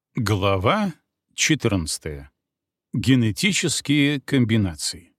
Глава 14. Генетические комбинации.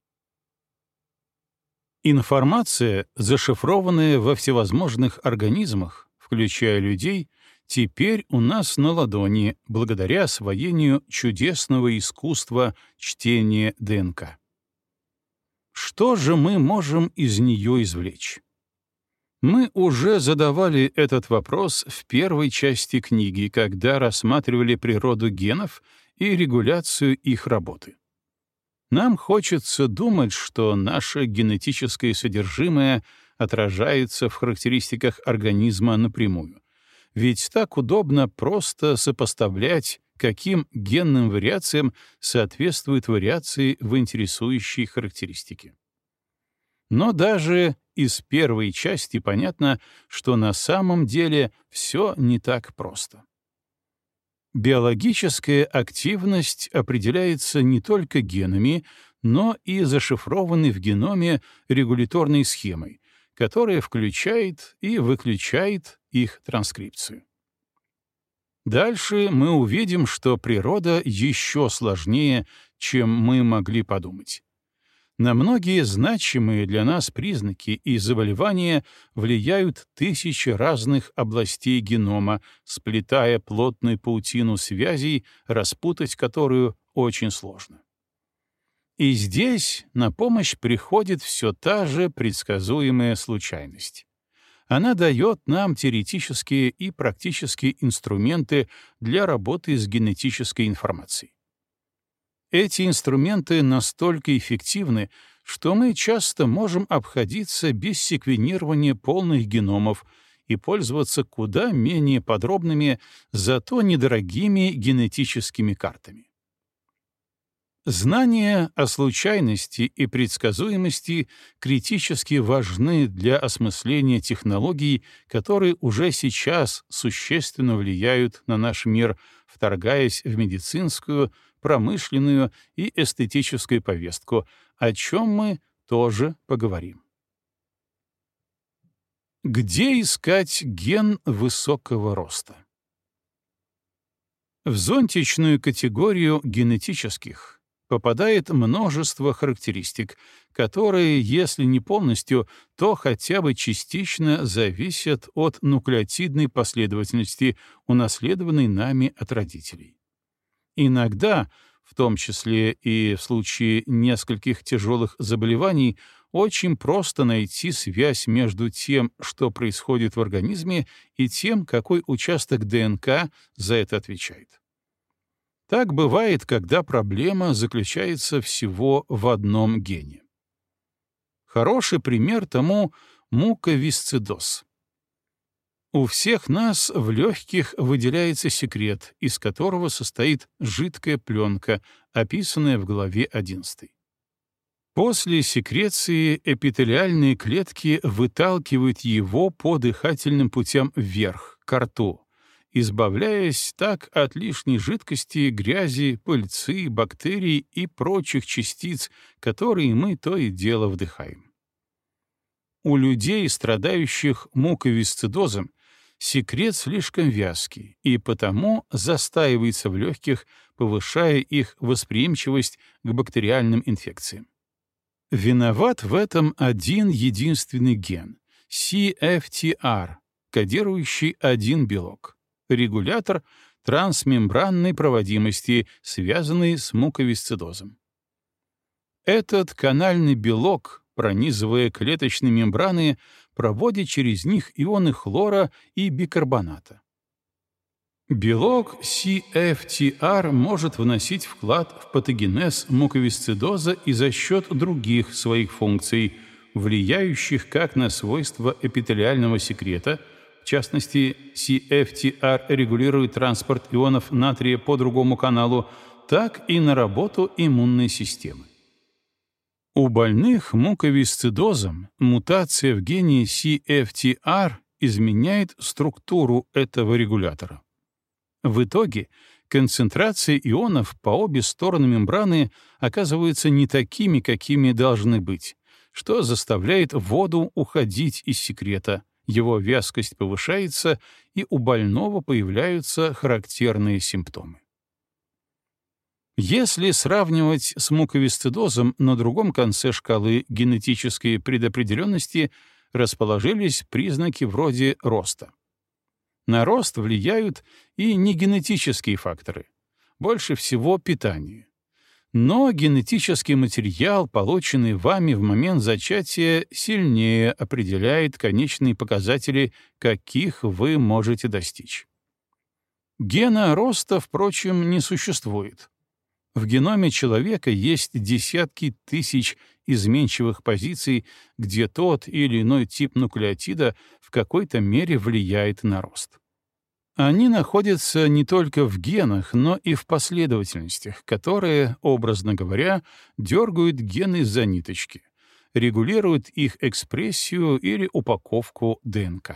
Информация, зашифрованная во всевозможных организмах, включая людей, теперь у нас на ладони благодаря освоению чудесного искусства чтения ДНК. Что же мы можем из нее извлечь? Мы уже задавали этот вопрос в первой части книги, когда рассматривали природу генов и регуляцию их работы. Нам хочется думать, что наше генетическое содержимое отражается в характеристиках организма напрямую, ведь так удобно просто сопоставлять, каким генным вариациям соответствуют вариации в интересующей характеристике. Но даже из первой части понятно, что на самом деле все не так просто. Биологическая активность определяется не только генами, но и зашифрованной в геноме регуляторной схемой, которая включает и выключает их транскрипцию. Дальше мы увидим, что природа еще сложнее, чем мы могли подумать. На многие значимые для нас признаки и заболевания влияют тысячи разных областей генома, сплетая плотную паутину связей, распутать которую очень сложно. И здесь на помощь приходит все та же предсказуемая случайность. Она дает нам теоретические и практические инструменты для работы с генетической информацией. Эти инструменты настолько эффективны, что мы часто можем обходиться без секвенирования полных геномов и пользоваться куда менее подробными, зато недорогими генетическими картами. Знания о случайности и предсказуемости критически важны для осмысления технологий, которые уже сейчас существенно влияют на наш мир, вторгаясь в медицинскую, промышленную и эстетическую повестку, о чем мы тоже поговорим. Где искать ген высокого роста? В зонтичную категорию генетических попадает множество характеристик, которые, если не полностью, то хотя бы частично зависят от нуклеотидной последовательности, унаследованной нами от родителей. Иногда, в том числе и в случае нескольких тяжелых заболеваний, очень просто найти связь между тем, что происходит в организме, и тем, какой участок ДНК за это отвечает. Так бывает, когда проблема заключается всего в одном гене. Хороший пример тому — муковисцидоз. У всех нас в легких выделяется секрет, из которого состоит жидкая пленка, описанная в главе 11. После секреции эпителиальные клетки выталкивают его по дыхательным путям вверх, к рту, избавляясь так от лишней жидкости, грязи, пыльцы, бактерий и прочих частиц, которые мы то и дело вдыхаем. У людей, страдающих муковисцидозом, секрет слишком вязкий и потому застаивается в легких, повышая их восприимчивость к бактериальным инфекциям. Виноват в этом один единственный ген — CFTR, кодирующий один белок — регулятор трансмембранной проводимости, связанный с муковисцидозом. Этот канальный белок, пронизывая клеточные мембраны, проводит через них ионы хлора и бикарбоната. Белок CFTR может вносить вклад в патогенез муковисцидоза и за счет других своих функций, влияющих как на свойства эпителиального секрета, в частности, CFTR регулирует транспорт ионов натрия по другому каналу, так и на работу иммунной системы. У больных муковисцидозом мутация в гене CFTR изменяет структуру этого регулятора. В итоге концентрация ионов по обе стороны мембраны оказываются не такими, какими должны быть, что заставляет воду уходить из секрета, его вязкость повышается, и у больного появляются характерные симптомы. Если сравнивать с муковисцидозом, на другом конце шкалы генетической предопределенности расположились признаки вроде роста. На рост влияют и негенетические факторы, больше всего питание. Но генетический материал, полученный вами в момент зачатия, сильнее определяет конечные показатели, каких вы можете достичь. Гена роста, впрочем, не существует. В геноме человека есть десятки тысяч изменчивых позиций, где тот или иной тип нуклеотида в какой-то мере влияет на рост. Они находятся не только в генах, но и в последовательностях, которые, образно говоря, дергают гены за ниточки, регулируют их экспрессию или упаковку ДНК.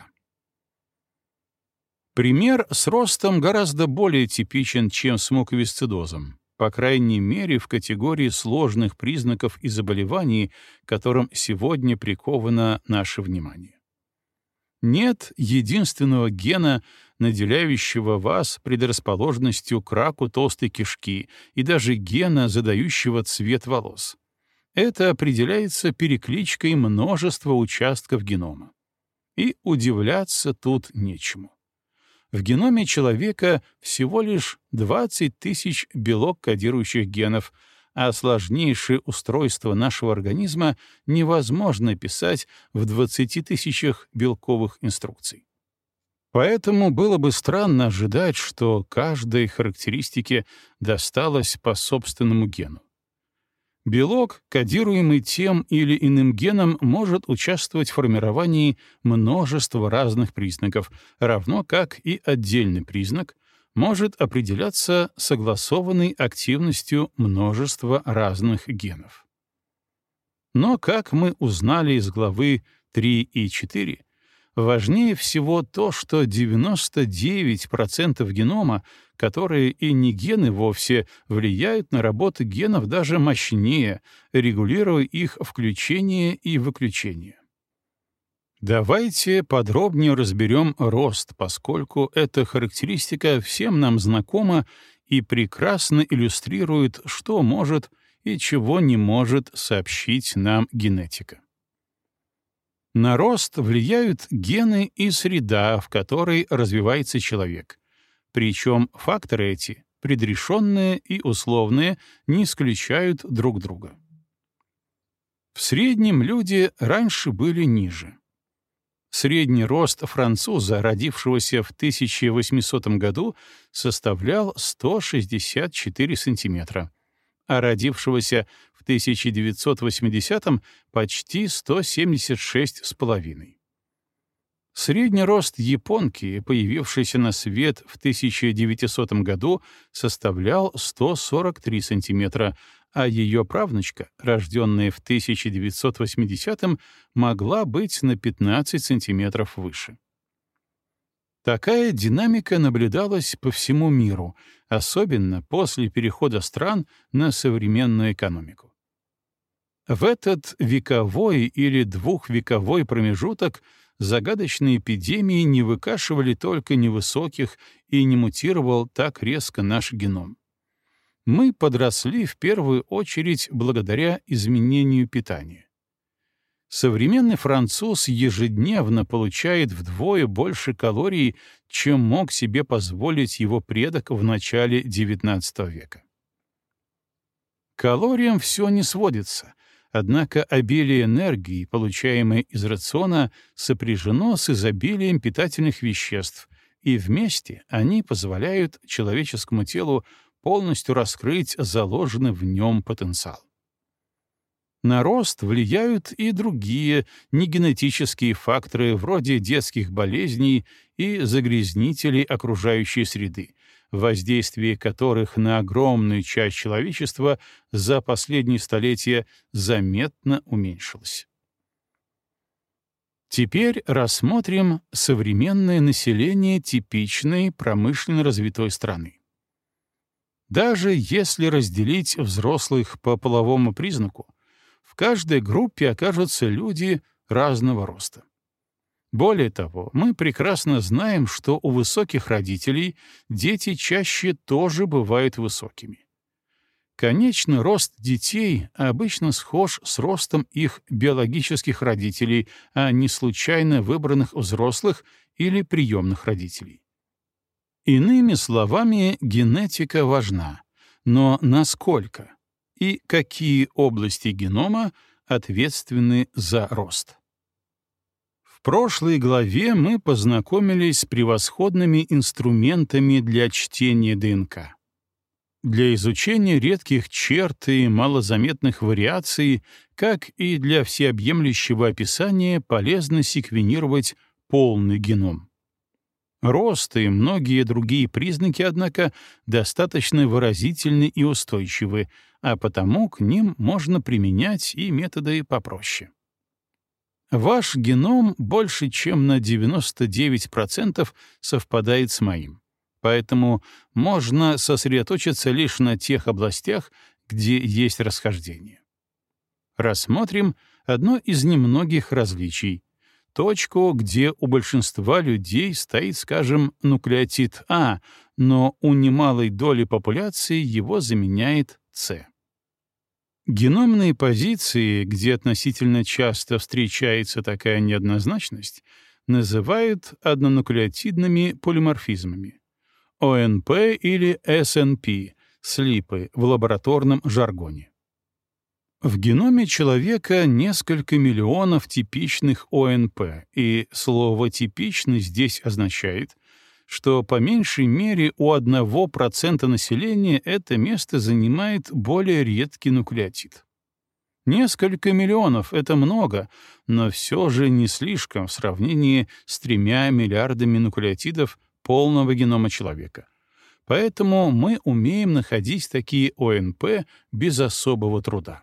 Пример с ростом гораздо более типичен, чем с муковисцидозом, по крайней мере в категории сложных признаков и заболеваний, к которым сегодня приковано наше внимание. Нет единственного гена, наделяющего вас предрасположенностью к раку толстой кишки, и даже гена, задающего цвет волос. Это определяется перекличкой множества участков генома. И удивляться тут нечему. В геноме человека всего лишь 20 тысяч белок-кодирующих генов, а сложнейшее устройство нашего организма невозможно описать в 20 тысячах белковых инструкций. Поэтому было бы странно ожидать, что каждой характеристике досталось по собственному гену. Белок, кодируемый тем или иным геном, может участвовать в формировании множества разных признаков, равно как и отдельный признак может определяться согласованной активностью множества разных генов. Но, как мы узнали из главы 3 и 4, важнее всего то, что 99% генома, которые и не гены вовсе, влияют на работу генов даже мощнее, регулируя их включение и выключение. Давайте подробнее разберем рост, поскольку эта характеристика всем нам знакома и прекрасно иллюстрирует, что может и чего не может сообщить нам генетика. На рост влияют гены и среда, в которой развивается человек. Причем факторы эти, предрешенные и условные, не исключают друг друга. В среднем люди раньше были ниже. Средний рост француза, родившегося в 1800 году, составлял 164 сантиметра, а родившегося в 1980-м почти 176,5. Средний рост японки, появившейся на свет в 1900 году, составлял 143 сантиметра, а ее правнучка, рожденная в 1980-м, могла быть на 15 сантиметров выше. Такая динамика наблюдалась по всему миру, особенно после перехода стран на современную экономику. В этот вековой или двухвековой промежуток загадочные эпидемии не выкашивали только невысоких и не мутировал так резко наш геном. Мы подросли в первую очередь благодаря изменению питания. Современный француз ежедневно получает вдвое больше калорий, чем мог себе позволить его предок в начале XIX века. К калориям все не сводится, однако обилие энергии, получаемое из рациона, сопряжено с изобилием питательных веществ, и вместе они позволяют человеческому телу полностью раскрыть заложенный в нем потенциал. На рост влияют и другие негенетические факторы вроде детских болезней и загрязнителей окружающей среды, воздействие которых на огромную часть человечества за последние столетия заметно уменьшилось. Теперь рассмотрим современное население типичной промышленно развитой страны. Даже если разделить взрослых по половому признаку, в каждой группе окажутся люди разного роста. Более того, мы прекрасно знаем, что у высоких родителей дети чаще тоже бывают высокими. Конечный рост детей обычно схож с ростом их биологических родителей, а не случайно выбранных взрослых или приемных родителей. Иными словами, генетика важна, но насколько и какие области генома ответственны за рост? В прошлой главе мы познакомились с превосходными инструментами для чтения ДНК. Для изучения редких черт и малозаметных вариаций, как и для всеобъемлющего описания, полезно секвенировать полный геном. Рост и многие другие признаки, однако, достаточно выразительны и устойчивы, а потому к ним можно применять и методы попроще. Ваш геном больше чем на 99% совпадает с моим. Поэтому можно сосредоточиться лишь на тех областях, где есть расхождение. Рассмотрим одно из немногих различий — точку, где у большинства людей стоит, скажем, нуклеотид А, но у немалой доли популяции его заменяет С. Геномные позиции, где относительно часто встречается такая неоднозначность, называют однонуклеотидными полиморфизмами. ОНП или СНП — слипы в лабораторном жаргоне. В геноме человека несколько миллионов типичных ОНП, и слово «типичный» здесь означает, что по меньшей мере у 1% населения это место занимает более редкий нуклеотид. Несколько миллионов — это много, но все же не слишком в сравнении с 3 миллиардами нуклеотидов полного генома человека. Поэтому мы умеем находить такие ОНП без особого труда.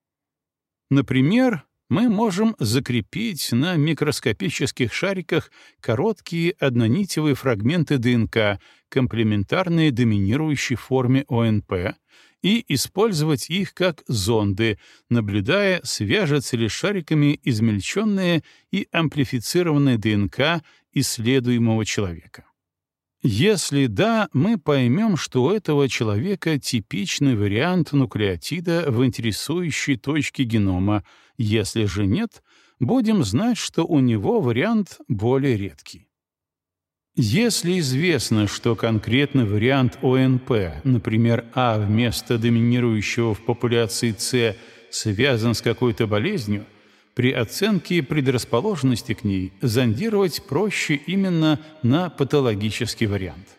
Например, мы можем закрепить на микроскопических шариках короткие однонитевые фрагменты ДНК, комплементарные доминирующей форме ОНП, и использовать их как зонды, наблюдая, свяжется ли с шариками измельченная и амплифицированная ДНК исследуемого человека. Если да, мы поймем, что у этого человека типичный вариант нуклеотида в интересующей точке генома. Если же нет, будем знать, что у него вариант более редкий. Если известно, что конкретный вариант ОНП, например, А вместо доминирующего в популяции С, связан с какой-то болезнью, при оценке предрасположенности к ней зондировать проще именно на патологический вариант.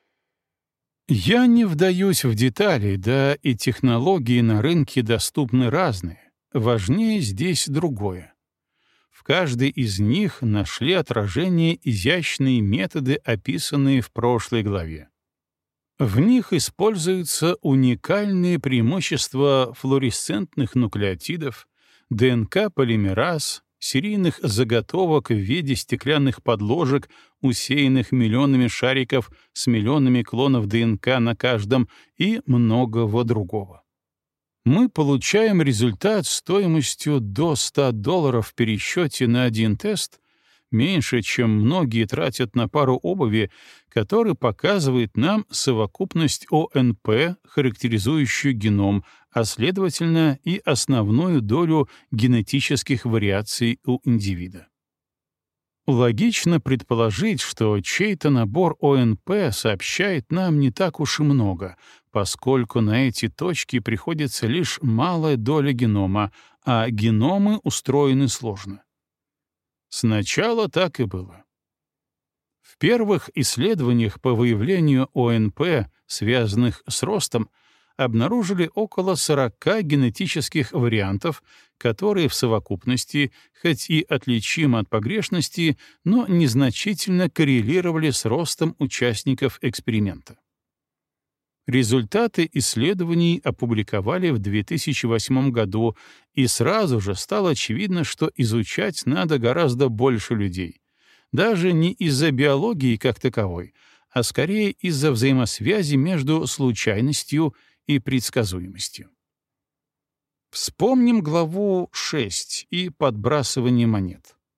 Я не вдаюсь в детали, да и технологии на рынке доступны разные. Важнее здесь другое. В каждой из них нашли отражение изящные методы, описанные в прошлой главе. В них используются уникальные преимущества флуоресцентных нуклеотидов, ДНК-полимераз, серийных заготовок в виде стеклянных подложек, усеянных миллионами шариков с миллионами клонов ДНК на каждом и многого другого. Мы получаем результат стоимостью до $100 в пересчете на один тест, меньше, чем многие тратят на пару обуви, который показывает нам совокупность ОНП, характеризующую геном, а следовательно и основную долю генетических вариаций у индивида. Логично предположить, что чей-то набор ОНП сообщает нам не так уж и много, поскольку на эти точки приходится лишь малая доля генома, а геномы устроены сложно. Сначала так и было. В первых исследованиях по выявлению ОНП, связанных с ростом, обнаружили около 40 генетических вариантов, которые в совокупности, хоть и отличимы от погрешности, но незначительно коррелировали с ростом участников эксперимента. Результаты исследований опубликовали в 2008 году, и сразу же стало очевидно, что изучать надо гораздо больше людей. Даже не из-за биологии как таковой, а скорее из-за взаимосвязи между случайностью и предсказуемостью. Вспомним главу 6 и подбрасывание монет.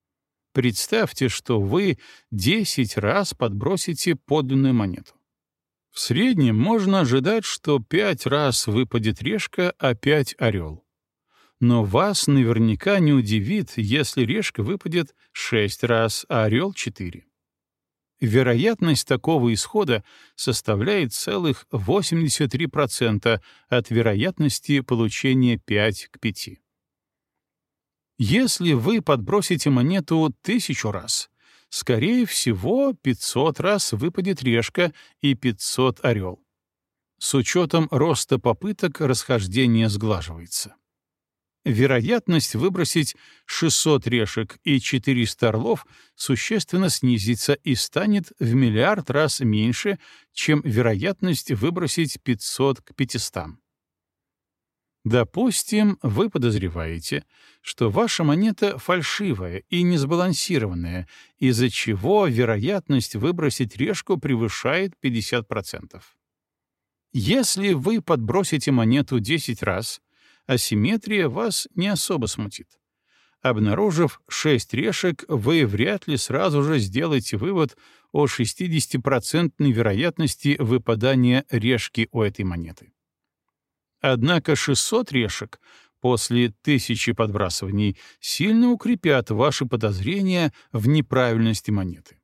Представьте, что вы 10 раз подбросите подлинную монету. В среднем можно ожидать, что 5 раз выпадет решка, а 5 — орел. Но вас наверняка не удивит, если решка выпадет 6 раз, а орел — 4. Вероятность такого исхода составляет целых 83% от вероятности получения 5 к 5. Если вы подбросите монету 1000 раз, скорее всего, 500 раз выпадет решка и 500 — орел. С учетом роста попыток расхождение сглаживается. Вероятность выбросить 600 решек и 400 орлов существенно снизится и станет в миллиард раз меньше, чем вероятность выбросить 500 к 500. Допустим, вы подозреваете, что ваша монета фальшивая и несбалансированная, из-за чего вероятность выбросить решку превышает 50%. Если вы подбросите монету 10 раз, асимметрия вас не особо смутит. Обнаружив 6 решек, вы вряд ли сразу же сделаете вывод о 60% вероятности выпадания решки у этой монеты. Однако 600 решек после 1000 подбрасываний сильно укрепят ваши подозрения в неправильности монеты.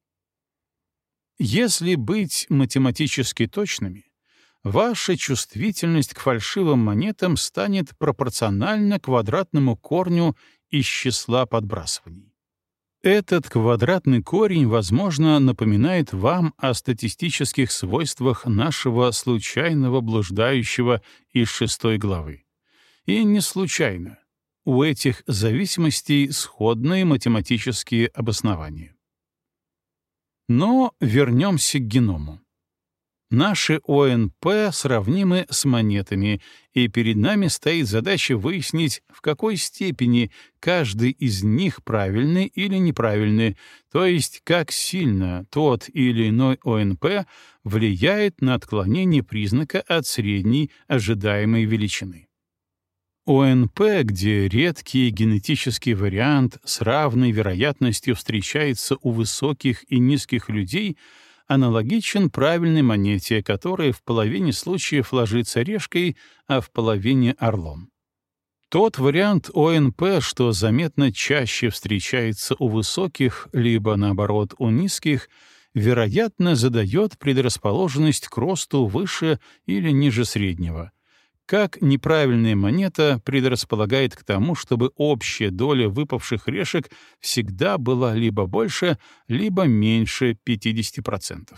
Если быть математически точными, ваша чувствительность к фальшивым монетам станет пропорциональна квадратному корню из числа подбрасываний. Этот квадратный корень, возможно, напоминает вам о статистических свойствах нашего случайного блуждающего из 6 главы. И не случайно. У этих зависимостей сходные математические обоснования. Но вернемся к геному. Наши ОНП сравнимы с монетами, и перед нами стоит задача выяснить, в какой степени каждый из них правильный или неправильный, то есть как сильно тот или иной ОНП влияет на отклонение признака от средней ожидаемой величины. ОНП, где редкий генетический вариант с равной вероятностью встречается у высоких и низких людей, аналогичен правильной монете, которая в половине случаев ложится решкой, а в половине — орлом. Тот вариант ОНП, что заметно чаще встречается у высоких, либо, наоборот, у низких, вероятно, задает предрасположенность к росту выше или ниже среднего, как неправильная монета предрасполагает к тому, чтобы общая доля выпавших решек всегда была либо больше, либо меньше 50%.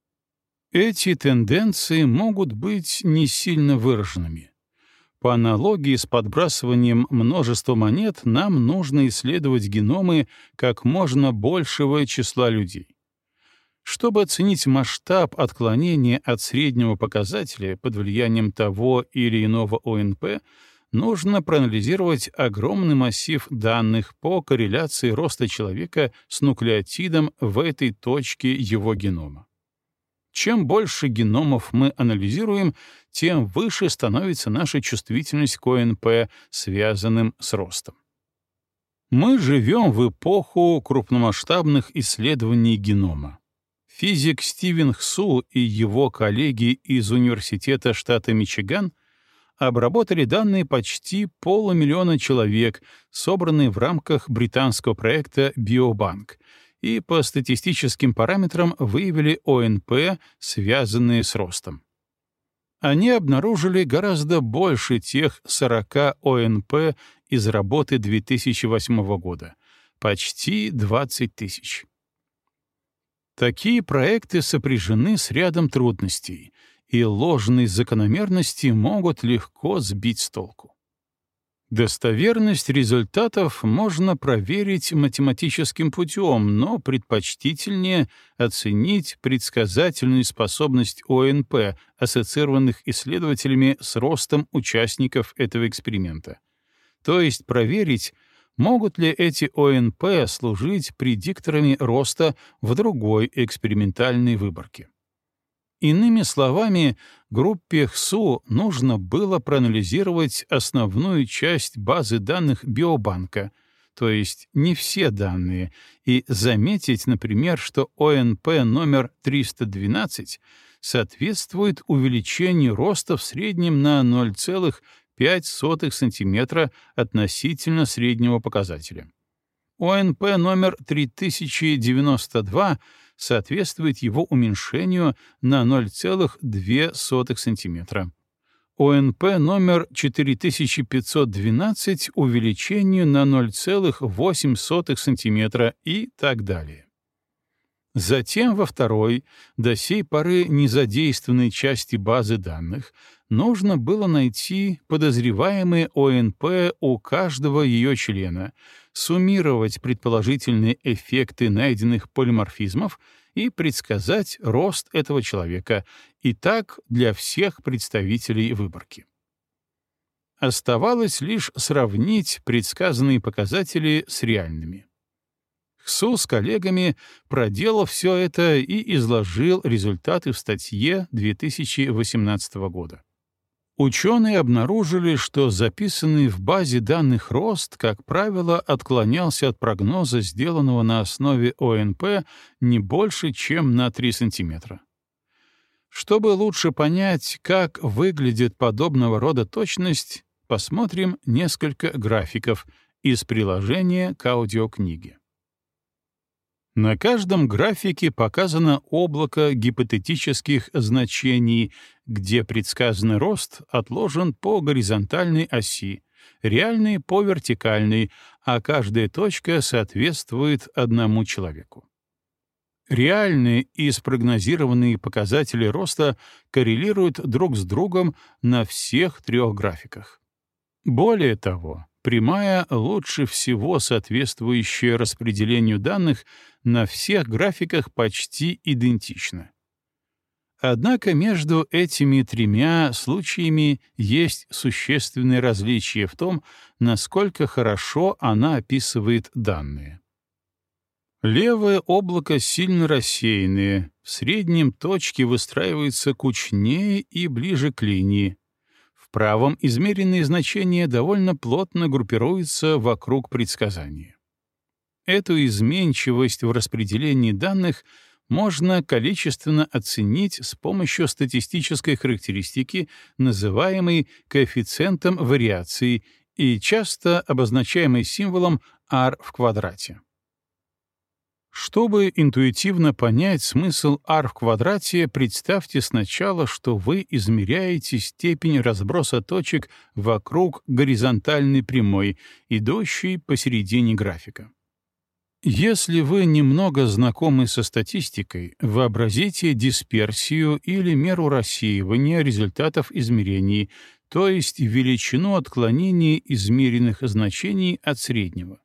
Эти тенденции могут быть не сильно выраженными. По аналогии с подбрасыванием множества монет нам нужно исследовать геномы как можно большего числа людей. Чтобы оценить масштаб отклонения от среднего показателя под влиянием того или иного ОНП, нужно проанализировать огромный массив данных по корреляции роста человека с нуклеотидом в этой точке его генома. Чем больше геномов мы анализируем, тем выше становится наша чувствительность к ОНП, связанным с ростом. Мы живем в эпоху крупномасштабных исследований генома. Физик Стивен Хсу и его коллеги из Университета штата Мичиган обработали данные почти 500 000 человек, собранные в рамках британского проекта «Биобанк», и по статистическим параметрам выявили ОНП, связанные с ростом. Они обнаружили гораздо больше тех 40 ОНП из работы 2008 года — почти 20 000. Такие проекты сопряжены с рядом трудностей, и ложные закономерности могут легко сбить с толку. Достоверность результатов можно проверить математическим путем, но предпочтительнее оценить предсказательную способность ОНП, ассоциированных исследователями с ростом участников этого эксперимента. То есть проверить, могут ли эти ОНП служить предикторами роста в другой экспериментальной выборке. Иными словами, группе Хсу нужно было проанализировать основную часть базы данных биобанка, то есть не все данные, и заметить, например, что ОНП номер 312 соответствует увеличению роста в среднем на 0,5 см относительно среднего показателя. ОНП номер 3092 соответствует его уменьшению на 0,2 см. ОНП номер 4512 увеличению на 0,8 см и так далее. Затем во второй, до сей поры незадействованной части базы данных, нужно было найти подозреваемые ОНП у каждого ее члена, суммировать предположительные эффекты найденных полиморфизмов и предсказать рост этого человека, и так для всех представителей выборки. Оставалось лишь сравнить предсказанные показатели с реальными. Хсу с коллегами проделал все это и изложил результаты в статье 2018 года. Ученые обнаружили, что записанный в базе данных рост, как правило, отклонялся от прогноза, сделанного на основе ОНП, не больше, чем на 3 см. Чтобы лучше понять, как выглядит подобного рода точность, посмотрим несколько графиков из приложения к аудиокниге. На каждом графике показано облако гипотетических значений, где предсказанный рост отложен по горизонтальной оси, реальный по вертикальной, а каждая точка соответствует одному человеку. Реальные и спрогнозированные показатели роста коррелируют друг с другом на всех трех графиках. Более того, прямая, лучше всего соответствующая распределению данных, на всех графиках почти идентична. Однако между этими тремя случаями есть существенное различие в том, насколько хорошо она описывает данные. Левое облако сильно рассеянное, в среднем точки выстраиваются кучнее и ближе к линии. В правом измеренные значения довольно плотно группируются вокруг предсказания. Эту изменчивость в распределении данных можно количественно оценить с помощью статистической характеристики, называемой коэффициентом вариации и часто обозначаемой символом r в квадрате. Чтобы интуитивно понять смысл r в квадрате, представьте сначала, что вы измеряете степень разброса точек вокруг горизонтальной прямой, идущей посередине графика. Если вы немного знакомы со статистикой, вообразите дисперсию или меру рассеивания результатов измерений, то есть величину отклонения измеренных значений от среднего.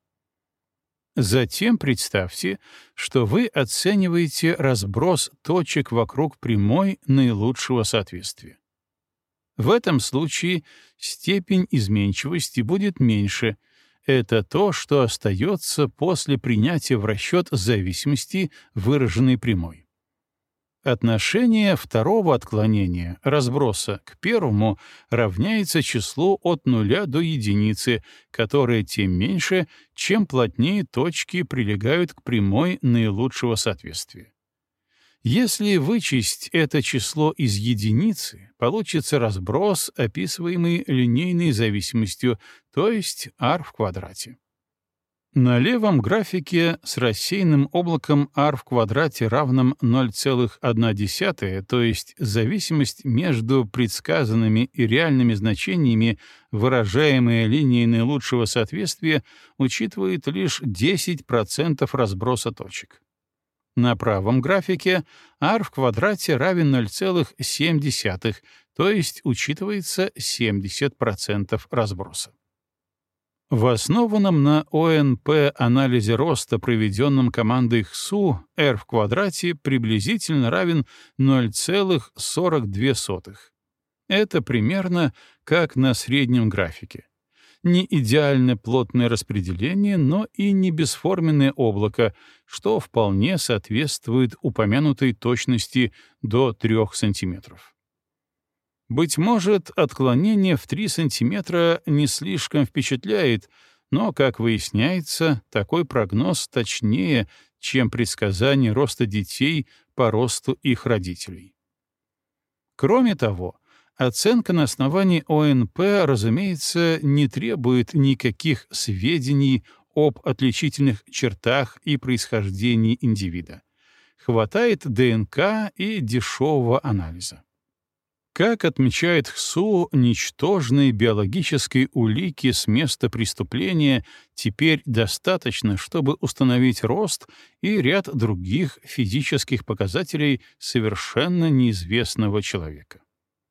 Затем представьте, что вы оцениваете разброс точек вокруг прямой наилучшего соответствия. В этом случае степень изменчивости будет меньше. Это то, что остается после принятия в расчет зависимости, выраженной прямой. Отношение второго отклонения, разброса, к первому равняется числу от 0 до единицы, которое тем меньше, чем плотнее точки прилегают к прямой наилучшего соответствия. Если вычесть это число из единицы, получится разброс, описываемый линейной зависимостью, то есть r в квадрате. На левом графике с рассеянным облаком r в квадрате равным 0,1, то есть зависимость между предсказанными и реальными значениями, выражаемая линией наилучшего соответствия, учитывает лишь 10% разброса точек. На правом графике r в квадрате равен 0,7, то есть учитывается 70% разброса. В основанном на ОНП анализе роста, проведенном командой ХСУ, r в квадрате приблизительно равен 0,42. Это примерно как на среднем графике. Не идеально плотное распределение, но и не бесформенное облако, что вполне соответствует упомянутой точности до 3 см. Быть может, отклонение в 3 см не слишком впечатляет, Но, как выясняется, такой прогноз точнее, чем предсказание роста детей по росту их родителей. Кроме того, оценка на основании ОНП, разумеется, не требует никаких сведений об отличительных чертах и происхождении индивида. Хватает ДНК и дешевого анализа. Как отмечает ХСУ, ничтожной биологической улики с места преступления теперь достаточно, чтобы установить рост и ряд других физических показателей совершенно неизвестного человека.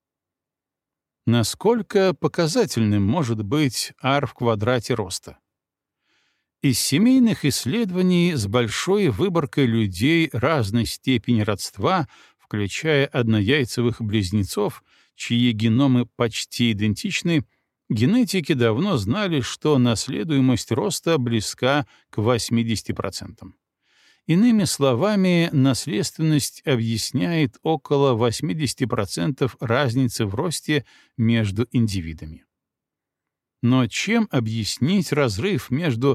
Насколько показательным может быть r в квадрате роста? Из семейных исследований с большой выборкой людей разной степени родства, включая однояйцевых близнецов, чьи геномы почти идентичны, генетики давно знали, что наследуемость роста близка к 80%. Иными словами, наследственность объясняет около 80% разницы в росте между индивидами. Но чем объяснить разрыв между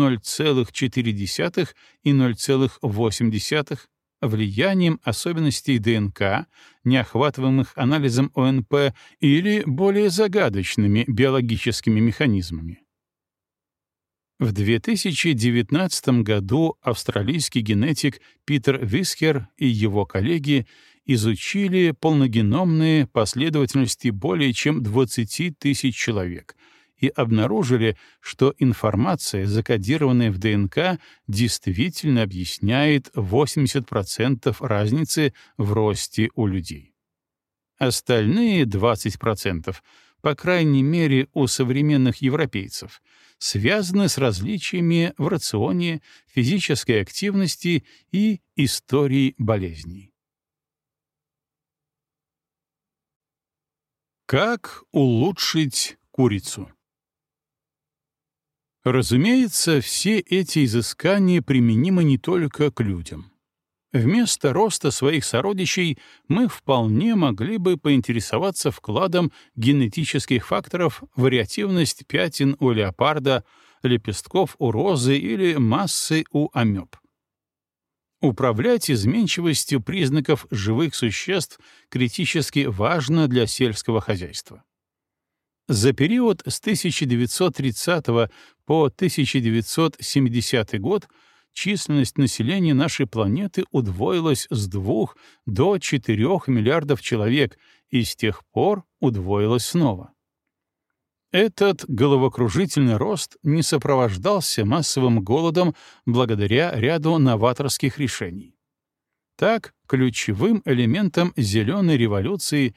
0,4 и 0,8? Влиянием особенностей ДНК, неохватываемых анализом ОНП, или более загадочными биологическими механизмами? В 2019 году австралийский генетик Питер Вискер и его коллеги изучили полногеномные последовательности более чем 20 тысяч человек и обнаружили, что информация, закодированная в ДНК, действительно объясняет 80% разницы в росте у людей. Остальные 20%, по крайней мере у современных европейцев, связаны с различиями в рационе, физической активности и истории болезней. Как улучшить курицу? Разумеется, все эти изыскания применимы не только к людям. Вместо роста своих сородичей мы вполне могли бы поинтересоваться вкладом генетических факторов в вариативность пятен у леопарда, лепестков у розы или массы у амеб. Управлять изменчивостью признаков живых существ критически важно для сельского хозяйства. За период с 1930 по 1970 год численность населения нашей планеты удвоилась с 2 до 4 миллиардов человек и с тех пор удвоилась снова. Этот головокружительный рост не сопровождался массовым голодом благодаря ряду новаторских решений. Так, ключевым элементом зеленой революции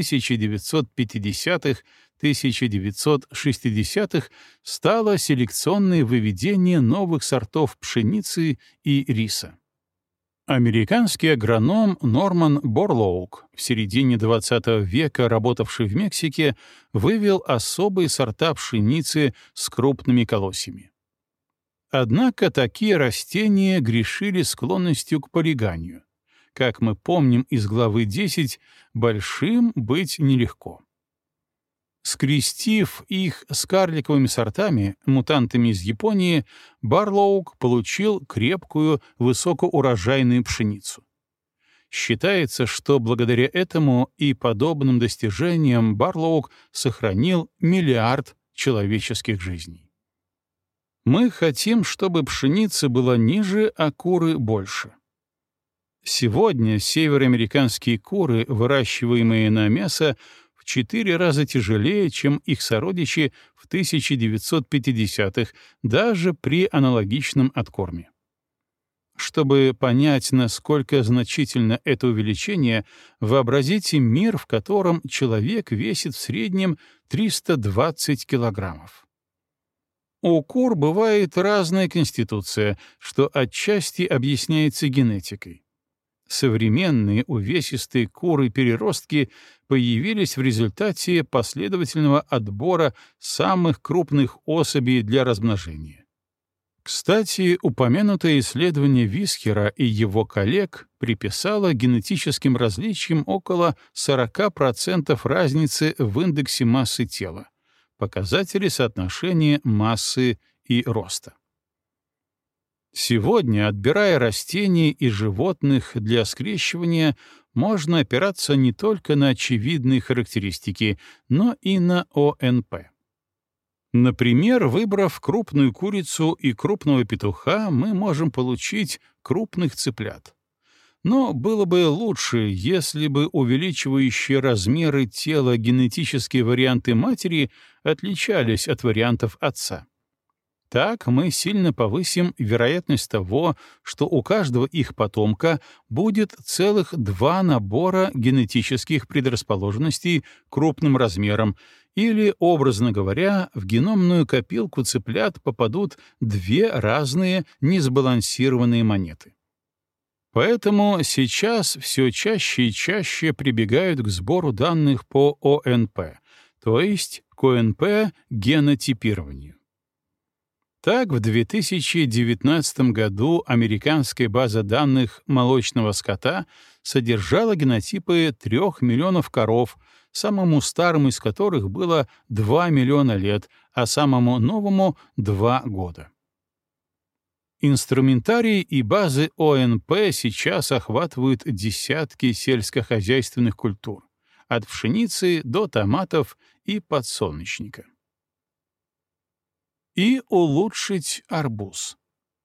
1950-1960-х стало селекционное выведение новых сортов пшеницы и риса. Американский агроном Норман Борлоук, в середине XX века работавший в Мексике, вывел особые сорта пшеницы с крупными колосьями. Однако такие растения грешили склонностью к полиганию. Как мы помним из главы 10, большим быть нелегко. Скрестив их с карликовыми сортами, мутантами из Японии, Барлоук получил крепкую, высокоурожайную пшеницу. Считается, что благодаря этому и подобным достижениям Барлоук сохранил 1 миллиард человеческих жизней. Мы хотим, чтобы пшеница была ниже, а куры больше. Сегодня североамериканские куры, выращиваемые на мясо, в 4 раза тяжелее, чем их сородичи в 1950-х, даже при аналогичном откорме. Чтобы понять, насколько значительно это увеличение, вообразите мир, в котором человек весит в среднем 320 килограммов. У кур бывает разная конституция, что отчасти объясняется генетикой. Современные увесистые куры-переростки появились в результате последовательного отбора самых крупных особей для размножения. Кстати, упомянутое исследование Вискера и его коллег приписало генетическим различиям около 40% разницы в индексе массы тела, показателе соотношения массы и роста. Сегодня, отбирая растения и животных для скрещивания, можно опираться не только на очевидные характеристики, но и на ОНП. Например, выбрав крупную курицу и крупного петуха, мы можем получить крупных цыплят. Но было бы лучше, если бы увеличивающие размеры тела генетические варианты матери отличались от вариантов отца. Так мы сильно повысим вероятность того, что у каждого их потомка будет целых 2 набора генетических предрасположенностей к крупным размерам, или, образно говоря, в геномную копилку цыплят попадут 2 разные несбалансированные монеты. Поэтому сейчас все чаще и чаще прибегают к сбору данных по ОНП, то есть к ОНП-генотипированию. Так, в 2019 году американская база данных молочного скота содержала генотипы 3 миллионов коров, самому старому из которых было 2 миллиона лет, а самому новому — 2 года. Инструментарий и базы ОНП сейчас охватывают десятки сельскохозяйственных культур, от пшеницы до томатов и подсолнечника. И улучшить арбуз.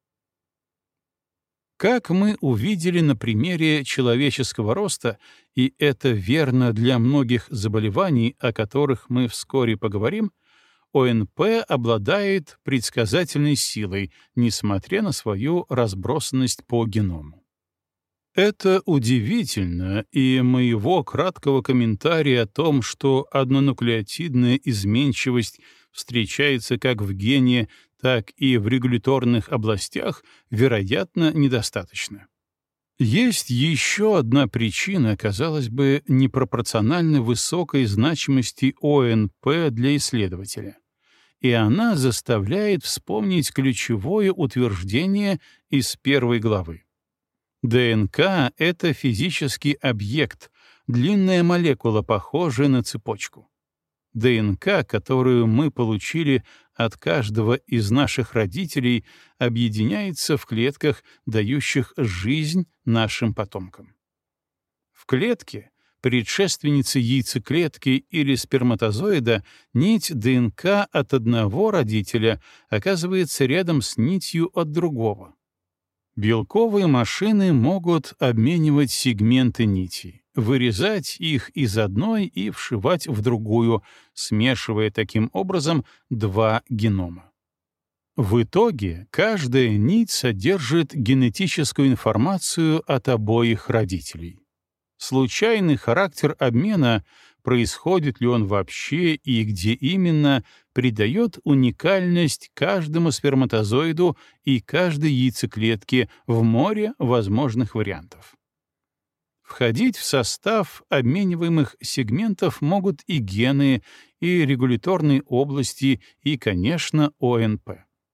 Как мы увидели на примере человеческого роста, и это верно для многих заболеваний, о которых мы вскоре поговорим, ОНП обладает предсказательной силой, несмотря на свою разбросанность по геному. Это удивительно, и моего краткого комментария о том, что однонуклеотидная изменчивость встречается как в гене, так и в регуляторных областях, вероятно, недостаточно. Есть еще одна причина, казалось бы, непропорционально высокой значимости ОНП для исследователя, и она заставляет вспомнить ключевое утверждение из 1 главы. ДНК — это физический объект, длинная молекула, похожая на цепочку. ДНК, которую мы получили от каждого из наших родителей, объединяется в клетках, дающих жизнь нашим потомкам. В клетке, предшественнице яйцеклетки или сперматозоида, нить ДНК от одного родителя оказывается рядом с нитью от другого. Белковые машины могут обменивать сегменты нитей, вырезать их из одной и вшивать в другую, смешивая таким образом 2 генома. В итоге каждая нить содержит генетическую информацию от обоих родителей. Случайный характер обмена, происходит ли он вообще и где именно, придает уникальность каждому сперматозоиду и каждой яйцеклетке в море возможных вариантов. Входить в состав обмениваемых сегментов могут и гены, и регуляторные области, и, конечно, ОНП.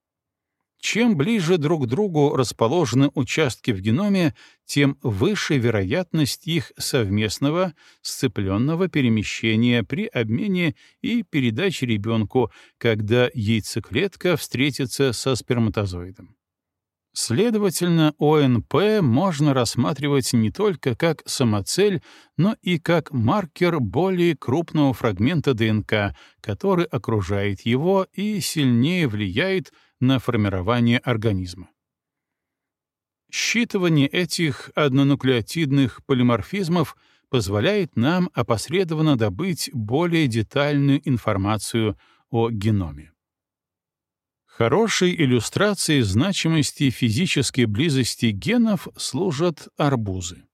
Чем ближе друг к другу расположены участки в геноме, тем выше вероятность их совместного, сцепленного перемещения при обмене и передаче ребенку, когда яйцеклетка встретится со сперматозоидом. Следовательно, ОНП можно рассматривать не только как самоцель, но и как маркер более крупного фрагмента ДНК, который окружает его и сильнее влияет на формирование организма. Считывание этих однонуклеотидных полиморфизмов позволяет нам опосредованно добыть более детальную информацию о геноме. Хорошей иллюстрацией значимости физической близости генов служат арбузы.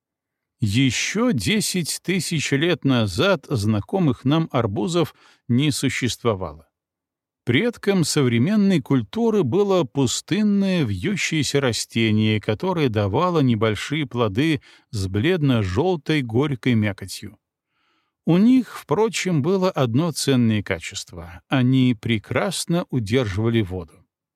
Еще 10 тысяч лет назад знакомых нам арбузов не существовало. Предком современной культуры было пустынное вьющееся растение, которое давало небольшие плоды с бледно-желтой горькой мякотью. У них, впрочем, было одно ценное качество — они прекрасно удерживали воду.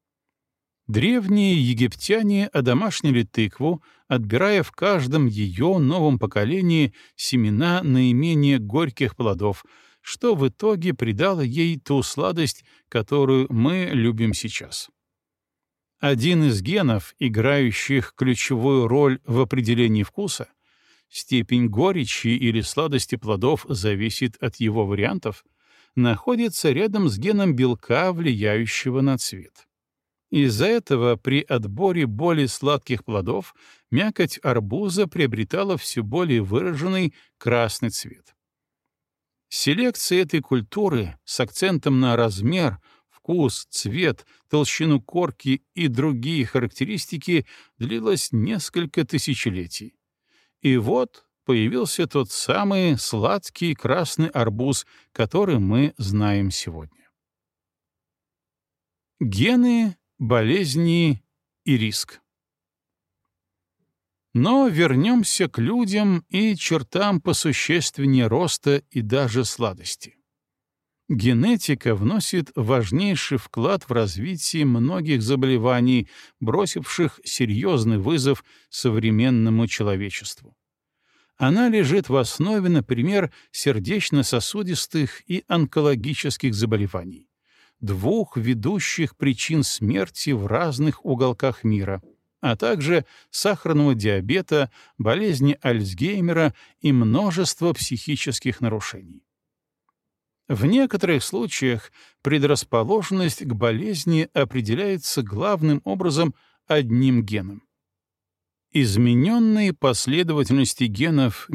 Древние египтяне одомашнили тыкву, отбирая в каждом ее новом поколении семена наименее горьких плодов, что в итоге придало ей ту сладость, которую мы любим сейчас. Один из генов, играющих ключевую роль в определении вкуса, степень горечи или сладости плодов зависит от его вариантов, находится рядом с геном белка, влияющего на цвет. Из-за этого при отборе более сладких плодов мякоть арбуза приобретала все более выраженный красный цвет. Селекция этой культуры с акцентом на размер, вкус, цвет, толщину корки и другие характеристики длилась несколько тысячелетий. И вот появился тот самый сладкий красный арбуз, который мы знаем сегодня. Гены, болезни и риск. Но вернемся к людям и чертам посущественнее роста и даже сладости. Генетика вносит важнейший вклад в развитие многих заболеваний, бросивших серьезный вызов современному человечеству. Она лежит в основе, например, сердечно-сосудистых и онкологических заболеваний, двух ведущих причин смерти в разных уголках мира, а также сахарного диабета, болезни Альцгеймера и множества психических нарушений. В некоторых случаях предрасположенность к болезни определяется главным образом одним геном. Измененные последовательности генов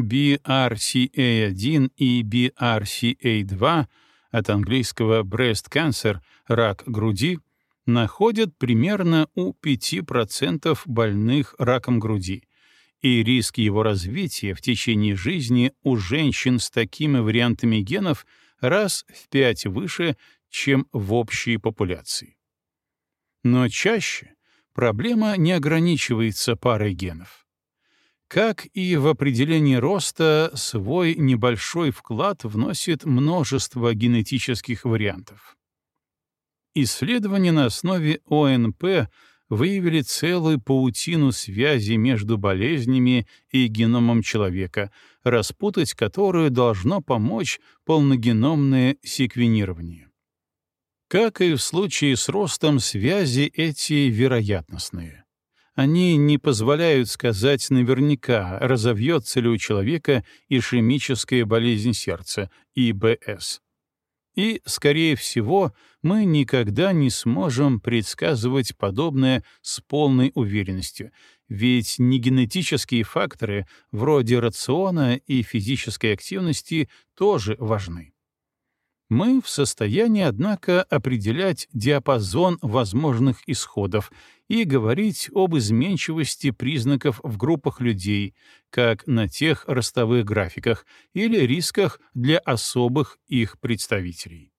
BRCA1 и BRCA2 от английского breast cancer — рак груди — находят примерно у 5% больных раком груди, и риск его развития в течение жизни у женщин с такими вариантами генов раз в 5 выше, чем в общей популяции. Но чаще проблема не ограничивается парой генов. Как и в определении роста, свой небольшой вклад вносит множество генетических вариантов. Исследования на основе ОНП выявили целую паутину связей между болезнями и геномом человека, распутать которую должно помочь полногеномное секвенирование. Как и в случае с ростом, связи эти вероятностные. Они не позволяют сказать наверняка, разовьется ли у человека ишемическая болезнь сердца, ИБС. И, скорее всего, мы никогда не сможем предсказывать подобное с полной уверенностью, ведь негенетические факторы, вроде рациона и физической активности, тоже важны. Мы в состоянии, однако, определять диапазон возможных исходов и говорить об изменчивости признаков в группах людей, как на тех ростовых графиках, или рисках для особых их представителей.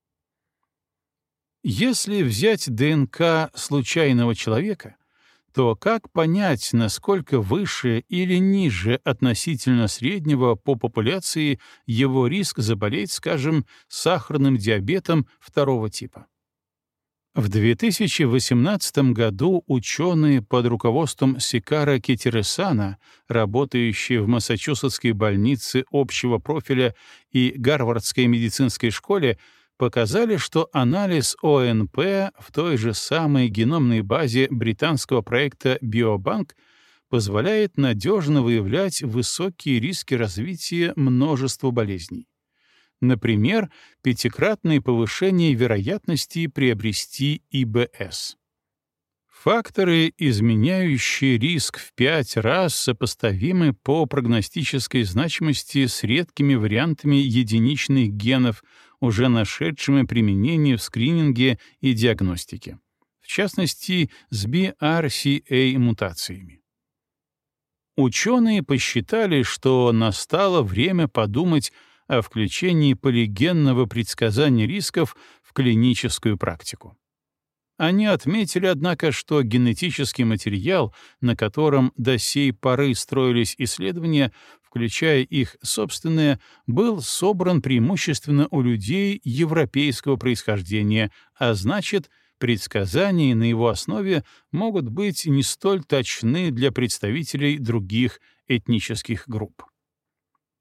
Если взять ДНК случайного человека, то как понять, насколько выше или ниже относительно среднего по популяции его риск заболеть, скажем, сахарным диабетом второго типа? В 2018 году ученые под руководством Сикара Кетиресана, работающие в Массачусетской больнице общего профиля и Гарвардской медицинской школе, показали, что анализ ОНП в той же самой геномной базе британского проекта Biobank позволяет надежно выявлять высокие риски развития множества болезней. Например, 5-кратное повышение вероятности приобрести ИБС. Факторы, изменяющие риск в 5 раз, сопоставимы по прогностической значимости с редкими вариантами единичных генов, уже нашедшими применение в скрининге и диагностике, в частности, с BRCA-мутациями. Ученые посчитали, что настало время подумать о включении полигенного предсказания рисков в клиническую практику. Они отметили, однако, что генетический материал, на котором до сей поры строились исследования, включая их собственные, был собран преимущественно у людей европейского происхождения, а значит, предсказания на его основе могут быть не столь точны для представителей других этнических групп.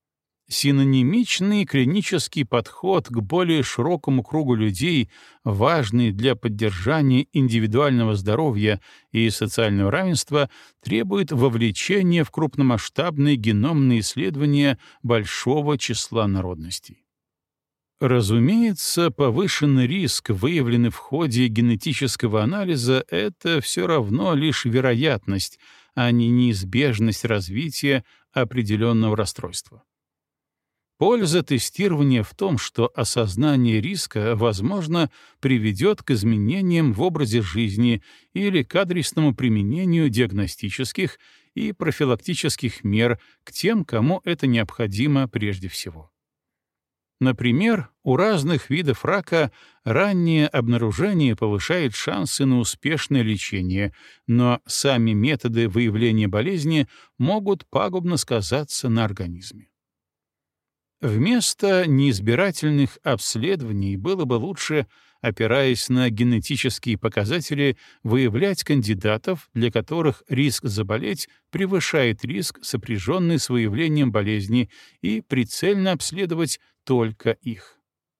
Синонимичный клинический подход к более широкому кругу людей, важный для поддержания индивидуального здоровья и социального равенства, требует вовлечения в крупномасштабные геномные исследования большого числа народностей. Разумеется, повышенный риск, выявленный в ходе генетического анализа, это все равно лишь вероятность, а не неизбежность развития определенного расстройства. Польза тестирования в том, что осознание риска, возможно, приведет к изменениям в образе жизни или к адресному применению диагностических и профилактических мер к тем, кому это необходимо прежде всего. Например, у разных видов рака раннее обнаружение повышает шансы на успешное лечение, но сами методы выявления болезни могут пагубно сказаться на организме. Вместо неизбирательных обследований было бы лучше, опираясь на генетические показатели, выявлять кандидатов, для которых риск заболеть превышает риск, сопряженный с выявлением болезни, и прицельно обследовать только их.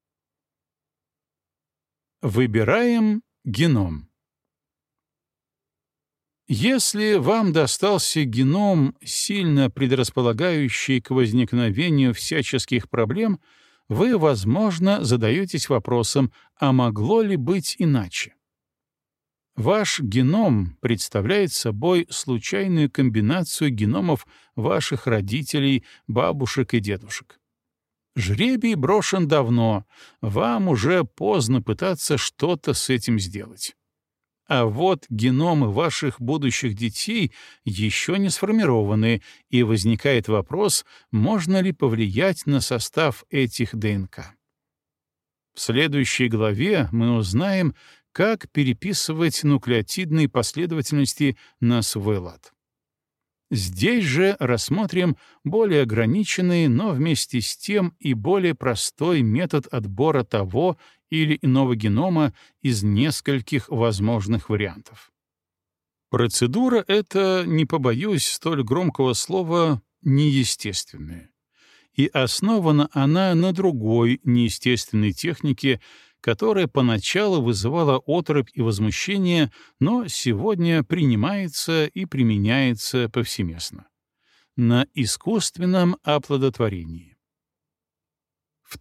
Выбираем геном. Если вам достался геном, сильно предрасполагающий к возникновению всяческих проблем, вы, возможно, задаетесь вопросом, а могло ли быть иначе? Ваш геном представляет собой случайную комбинацию геномов ваших родителей, бабушек и дедушек. Жребий брошен давно, вам уже поздно пытаться что-то с этим сделать. А вот геномы ваших будущих детей еще не сформированы, и возникает вопрос, можно ли повлиять на состав этих ДНК. В следующей главе мы узнаем, как переписывать нуклеотидные последовательности на свой лад. Здесь же рассмотрим более ограниченный, но вместе с тем и более простой метод отбора того или иного генома из нескольких возможных вариантов. Процедура эта, не побоюсь столь громкого слова, неестественная. И основана она на другой неестественной технике, которая поначалу вызывала оторопь и возмущение, но сегодня принимается и применяется повсеместно. На искусственном оплодотворении. В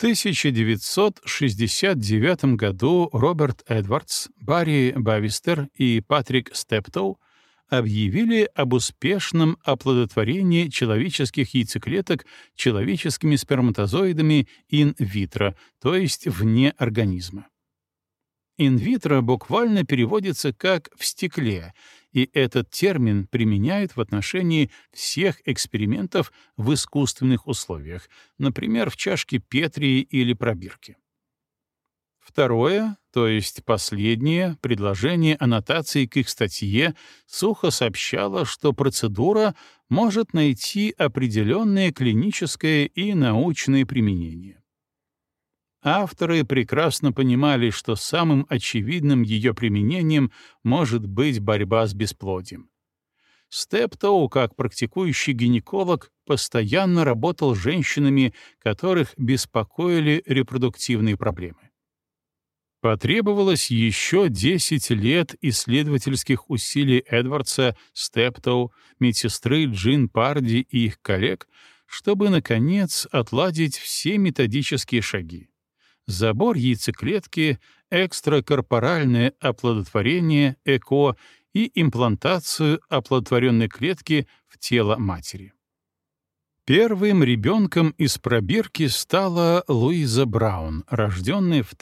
1969 году Роберт Эдвардс, Барри Бавистер и Патрик Стептоу объявили об успешном оплодотворении человеческих яйцеклеток человеческими сперматозоидами ин-витро, то есть вне организма. Ин-витро буквально переводится как «в стекле», и этот термин применяют в отношении всех экспериментов в искусственных условиях, например, в чашке Петри или пробирке. Второе, то есть последнее, предложение аннотации к их статье сухо сообщало, что процедура может найти определенное клиническое и научное применение. Авторы прекрасно понимали, что самым очевидным ее применением может быть борьба с бесплодием. Стептоу, как практикующий гинеколог, постоянно работал с женщинами, которых беспокоили репродуктивные проблемы. Потребовалось еще 10 лет исследовательских усилий Эдвардса, Стептоу, медсестры Джин Парди и их коллег, чтобы, наконец, отладить все методические шаги. Забор яйцеклетки, экстракорпоральное оплодотворение, ЭКО и имплантацию оплодотворенной клетки в тело матери. Первым ребенком из пробирки стала Луиза Браун, рожденная в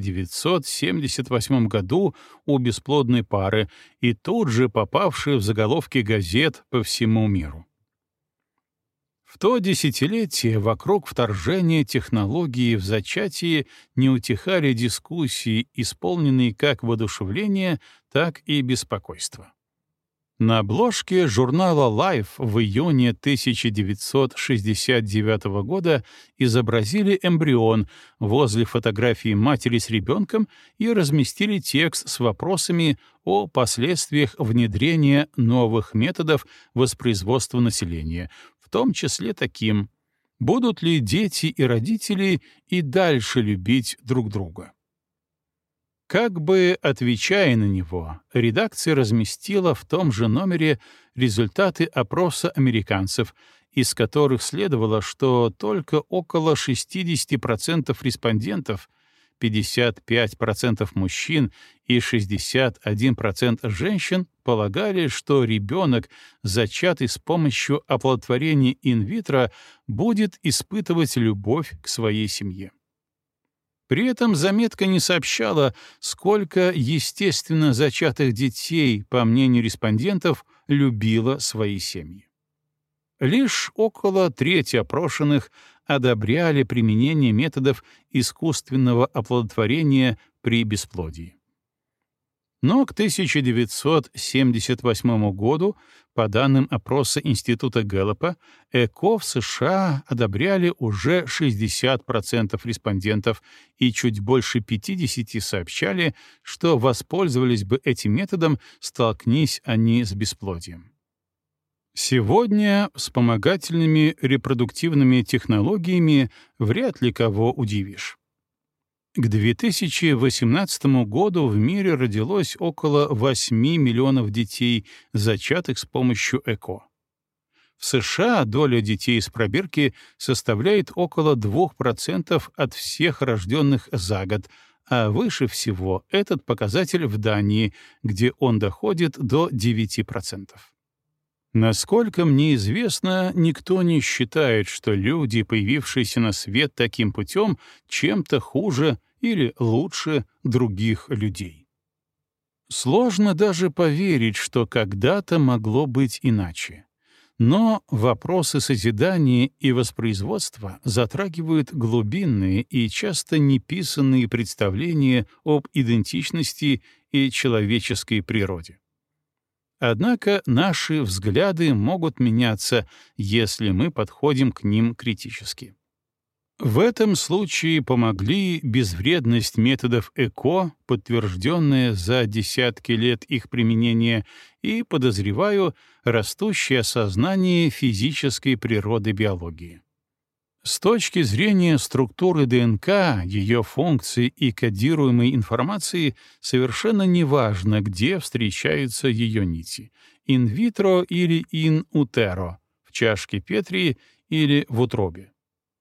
1978 году у бесплодной пары и тут же попавшая в заголовки газет по всему миру. В то десятилетие вокруг вторжения технологии в зачатии не утихали дискуссии, исполненные как воодушевления, так и беспокойства. На обложке журнала Life в июне 1969 года изобразили эмбрион возле фотографии матери с ребенком и разместили текст с вопросами о последствиях внедрения новых методов воспроизводства населения, в том числе таким: Будут ли дети и родители и дальше любить друг друга? Как бы отвечая на него, редакция разместила в том же номере результаты опроса американцев, из которых следовало, что только около 60% респондентов, 55% мужчин и 61% женщин полагали, что ребенок, зачатый с помощью оплодотворения инвитро, будет испытывать любовь к своей семье. При этом заметка не сообщала, сколько естественно зачатых детей, по мнению респондентов, любило свои семьи. Лишь около трети опрошенных одобряли применение методов искусственного оплодотворения при бесплодии. Но к 1978 году, по данным опроса Института Гэллопа, ЭКО в США одобряли уже 60% респондентов, и чуть больше 50% сообщали, что воспользовались бы этим методом, столкнись они с бесплодием. Сегодня вспомогательными репродуктивными технологиями вряд ли кого удивишь. К 2018 году в мире родилось около 8 миллионов детей, зачатых с помощью ЭКО. В США доля детей с пробирки составляет около 2% от всех рожденных за год, а выше всего этот показатель в Дании, где он доходит до 9%. Насколько мне известно, никто не считает, что люди, появившиеся на свет таким путем, чем-то хуже или лучше других людей. Сложно даже поверить, что когда-то могло быть иначе. Но вопросы созидания и воспроизводства затрагивают глубинные и часто неписанные представления об идентичности и человеческой природе. Однако наши взгляды могут меняться, если мы подходим к ним критически. В этом случае помогли безвредность методов ЭКО, подтвержденная за десятки лет их применения, и, подозреваю, растущее осознание физической природы биологии. С точки зрения структуры ДНК, ее функций и кодируемой информации совершенно неважно, где встречаются ее нити — инвитро или ин утеро, в чашке Петри или в утробе.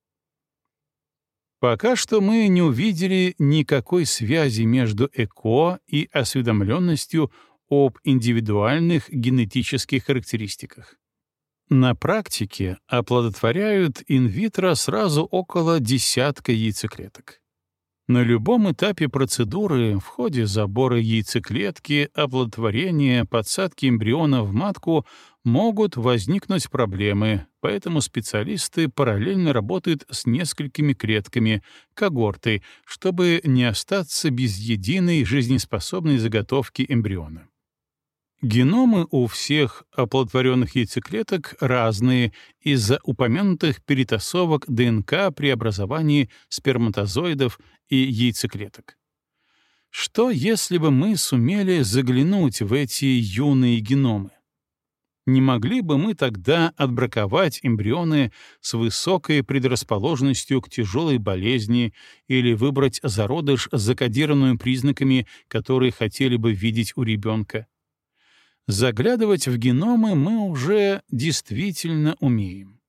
Пока что мы не увидели никакой связи между ЭКО и осведомленностью об индивидуальных генетических характеристиках. На практике оплодотворяют инвитро сразу около десятка яйцеклеток. На любом этапе процедуры, в ходе забора яйцеклетки, оплодотворения, подсадки эмбриона в матку, могут возникнуть проблемы, поэтому специалисты параллельно работают с несколькими клетками, когортой, чтобы не остаться без единой жизнеспособной заготовки эмбриона. Геномы у всех оплодотворенных яйцеклеток разные из-за упомянутых перетасовок ДНК при образовании сперматозоидов и яйцеклеток. Что, если бы мы сумели заглянуть в эти юные геномы? Не могли бы мы тогда отбраковать эмбрионы с высокой предрасположенностью к тяжелой болезни или выбрать зародыш с закодированными признаками, которые хотели бы видеть у ребенка? Заглядывать в геномы мы уже действительно умеем.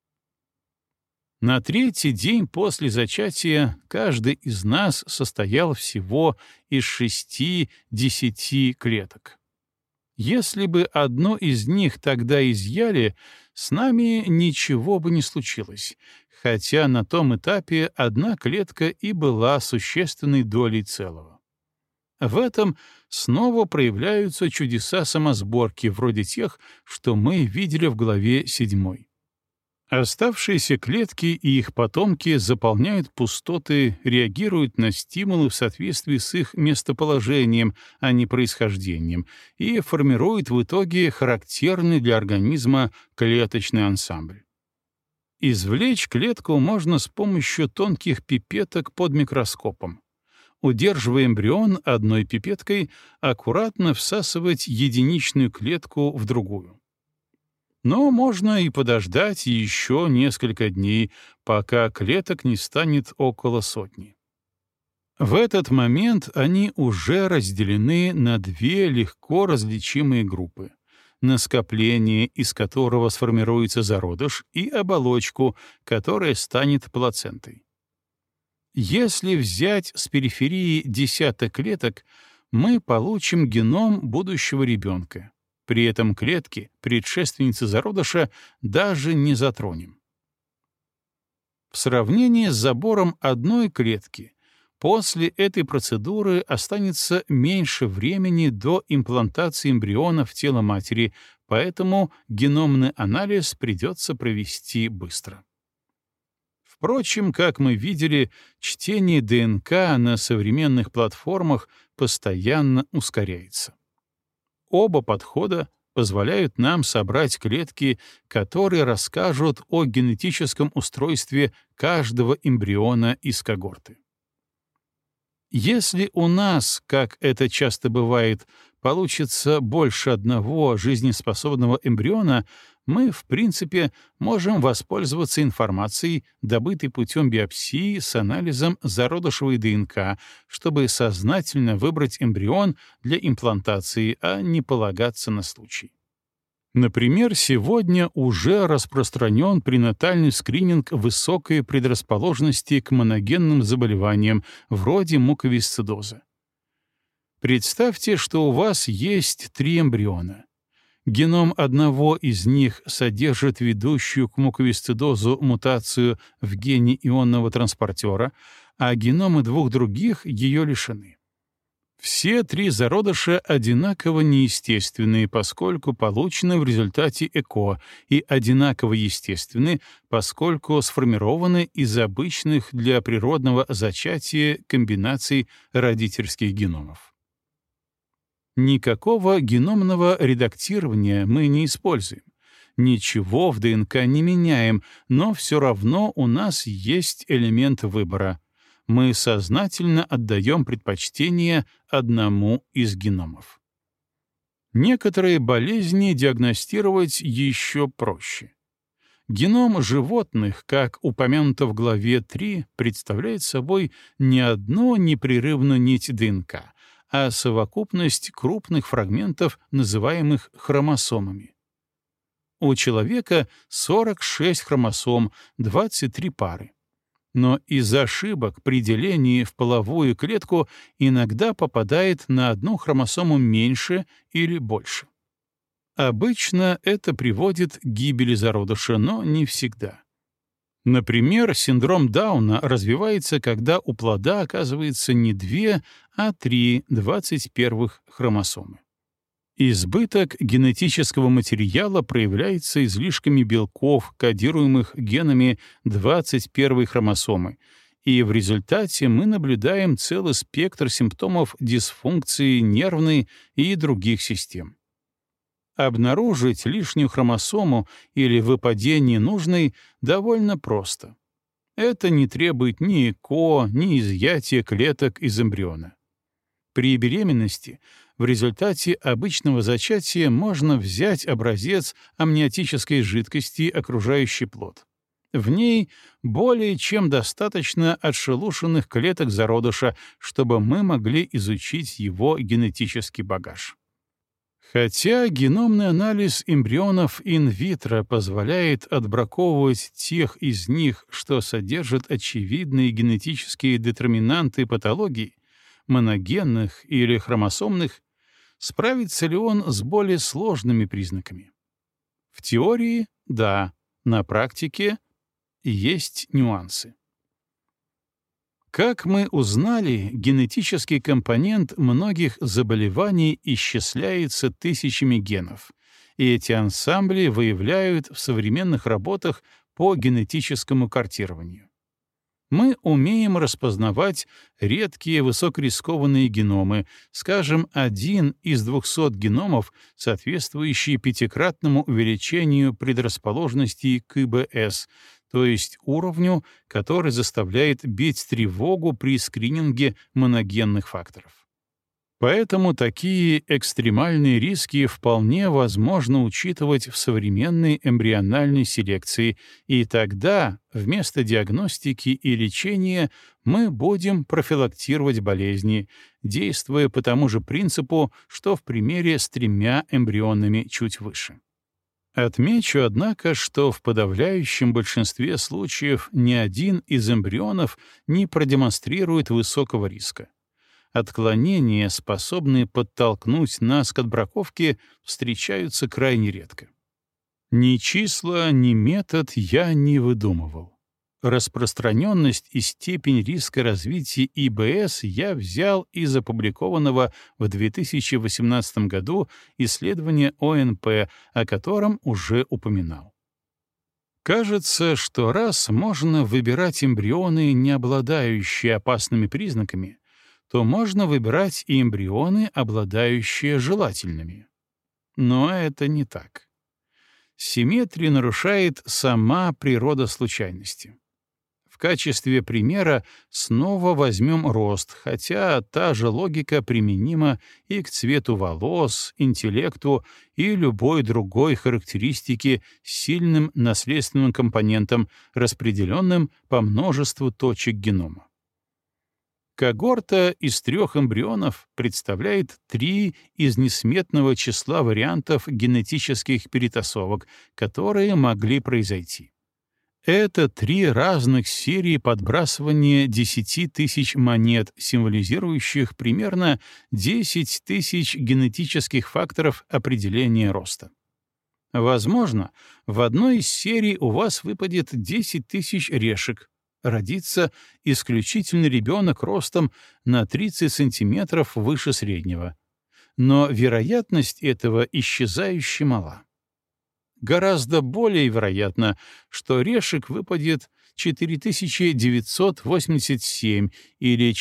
На третий день после зачатия каждый из нас состоял всего из 6-10 клеток. Если бы одну из них тогда изъяли, с нами ничего бы не случилось, хотя на том этапе одна клетка и была существенной долей целого. В этом снова проявляются чудеса самосборки, вроде тех, что мы видели в главе 7. Оставшиеся клетки и их потомки заполняют пустоты, реагируют на стимулы в соответствии с их местоположением, а не происхождением, и формируют в итоге характерный для организма клеточный ансамбль. Извлечь клетку можно с помощью тонких пипеток под микроскопом. Удерживая эмбрион одной пипеткой, аккуратно всасывать единичную клетку в другую. Но можно и подождать еще несколько дней, пока клеток не станет около сотни. В этот момент они уже разделены на две легко различимые группы: на скопление, из которого сформируется зародыш, и оболочку, которая станет плацентой. Если взять с периферии десяток клеток, мы получим геном будущего ребенка. При этом клетки, предшественницы зародыша, даже не затронем. В сравнении с забором одной клетки, после этой процедуры останется меньше времени до имплантации эмбриона в тело матери, поэтому геномный анализ придется провести быстро. Впрочем, как мы видели, чтение ДНК на современных платформах постоянно ускоряется. Оба подхода позволяют нам собрать клетки, которые расскажут о генетическом устройстве каждого эмбриона из когорты. Если у нас, как это часто бывает, получится больше одного жизнеспособного эмбриона, мы, в принципе, можем воспользоваться информацией, добытой путем биопсии с анализом зародышевой ДНК, чтобы сознательно выбрать эмбрион для имплантации, а не полагаться на случай. Например, сегодня уже распространен пренатальный скрининг высокой предрасположенности к моногенным заболеваниям, вроде муковисцидоза. Представьте, что у вас есть 3 эмбриона. Геном одного из них содержит ведущую к муковисцидозу мутацию в гене ионного транспортера, а геномы 2 других ее лишены. Все 3 зародыша одинаково неестественные, поскольку получены в результате ЭКО, и одинаково естественны, поскольку сформированы из обычных для природного зачатия комбинаций родительских геномов. Никакого геномного редактирования мы не используем. Ничего в ДНК не меняем, но все равно у нас есть элемент выбора. Мы сознательно отдаем предпочтение одному из геномов. Некоторые болезни диагностировать еще проще. Геном животных, как упомянуто в главе 3, представляет собой не одну непрерывную нить ДНК, а совокупность крупных фрагментов, называемых хромосомами. У человека 46 хромосом, 23 пары. Но из-за ошибок при делении в половую клетку иногда попадает на одну хромосому меньше или больше. Обычно это приводит к гибели зародыша, но не всегда. Например, синдром Дауна развивается, когда у плода оказывается не 2, а 3 21-х хромосомы. Избыток генетического материала проявляется излишками белков, кодируемых генами 21-й хромосомы, и в результате мы наблюдаем целый спектр симптомов дисфункции нервной и других систем. Обнаружить лишнюю хромосому или выпадение нужной довольно просто. Это не требует ни ЭКО, ни изъятия клеток из эмбриона. При беременности в результате обычного зачатия можно взять образец амниотической жидкости, окружающий плод. В ней более чем достаточно отшелушенных клеток зародыша, чтобы мы могли изучить его генетический багаж. Хотя геномный анализ эмбрионов инвитро позволяет отбраковывать тех из них, что содержат очевидные генетические детерминанты патологии, моногенных или хромосомных, справится ли он с более сложными признаками? В теории — да, на практике есть нюансы. Как мы узнали, генетический компонент многих заболеваний исчисляется тысячами генов, и эти ансамбли выявляют в современных работах по генетическому картированию. Мы умеем распознавать редкие высокорискованные геномы, скажем, 1 из 200 геномов, соответствующий 5-кратному увеличению предрасположенности к ИБС, то есть уровню, который заставляет бить тревогу при скрининге моногенных факторов. Поэтому такие экстремальные риски вполне возможно учитывать в современной эмбриональной селекции, и тогда вместо диагностики и лечения мы будем профилактировать болезни, действуя по тому же принципу, что в примере с 3 эмбрионами чуть выше. Отмечу, однако, что в подавляющем большинстве случаев ни один из эмбрионов не продемонстрирует высокого риска. Отклонения, способные подтолкнуть нас к отбраковке, встречаются крайне редко. Ни числа, ни метод я не выдумывал. Распространенность и степень риска развития ИБС я взял из опубликованного в 2018 году исследования ОНП, о котором уже упоминал. Кажется, что раз можно выбирать эмбрионы, не обладающие опасными признаками, то можно выбирать и эмбрионы, обладающие желательными. Но это не так. Симметрию нарушает сама природа случайности. В качестве примера снова возьмем рост, хотя та же логика применима и к цвету волос, интеллекту и любой другой характеристике с сильным наследственным компонентом, распределенным по множеству точек генома. Когорта из 3 эмбрионов представляет 3 из несметного числа вариантов генетических перетасовок, которые могли произойти. Это 3 разных серии подбрасывания 10 тысяч монет, символизирующих примерно 10 тысяч генетических факторов определения роста. Возможно, в одной из серий у вас выпадет 10 тысяч решек, родится исключительно ребенок ростом на 30 сантиметров выше среднего. Но вероятность этого исчезающе мала. Гораздо более вероятно, что решек выпадет 4987 или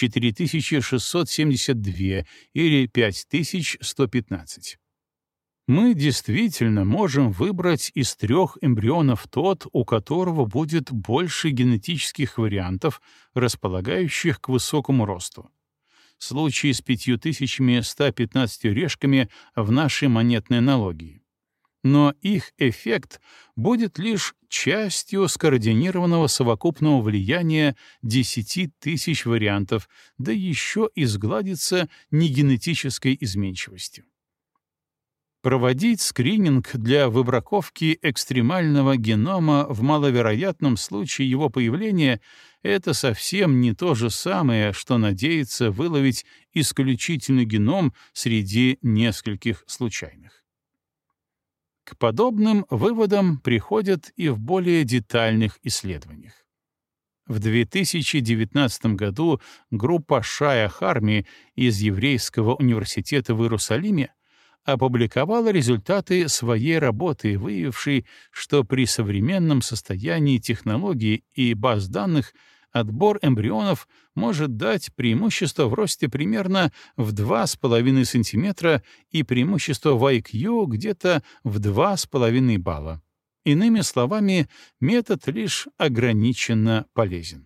4672 или 5115. Мы действительно можем выбрать из 3 эмбрионов тот, у которого будет больше генетических вариантов, располагающих к высокому росту. Случай с 5115 решками в нашей монетной аналогии. Но их эффект будет лишь частью скоординированного совокупного влияния 10 тысяч вариантов, да еще и сгладится негенетической изменчивостью. Проводить скрининг для выбраковки экстремального генома в маловероятном случае его появления — это совсем не то же самое, что надеяться выловить исключительный геном среди нескольких случайных. К подобным выводам приходят и в более детальных исследованиях. В 2019 году группа Шая Харми из Еврейского университета в Иерусалиме опубликовала результаты своей работы, выявившей, что при современном состоянии технологий и баз данных отбор эмбрионов может дать преимущество в росте примерно в 2,5 см и преимущество в IQ где-то в 2,5 балла. Иными словами, метод лишь ограниченно полезен.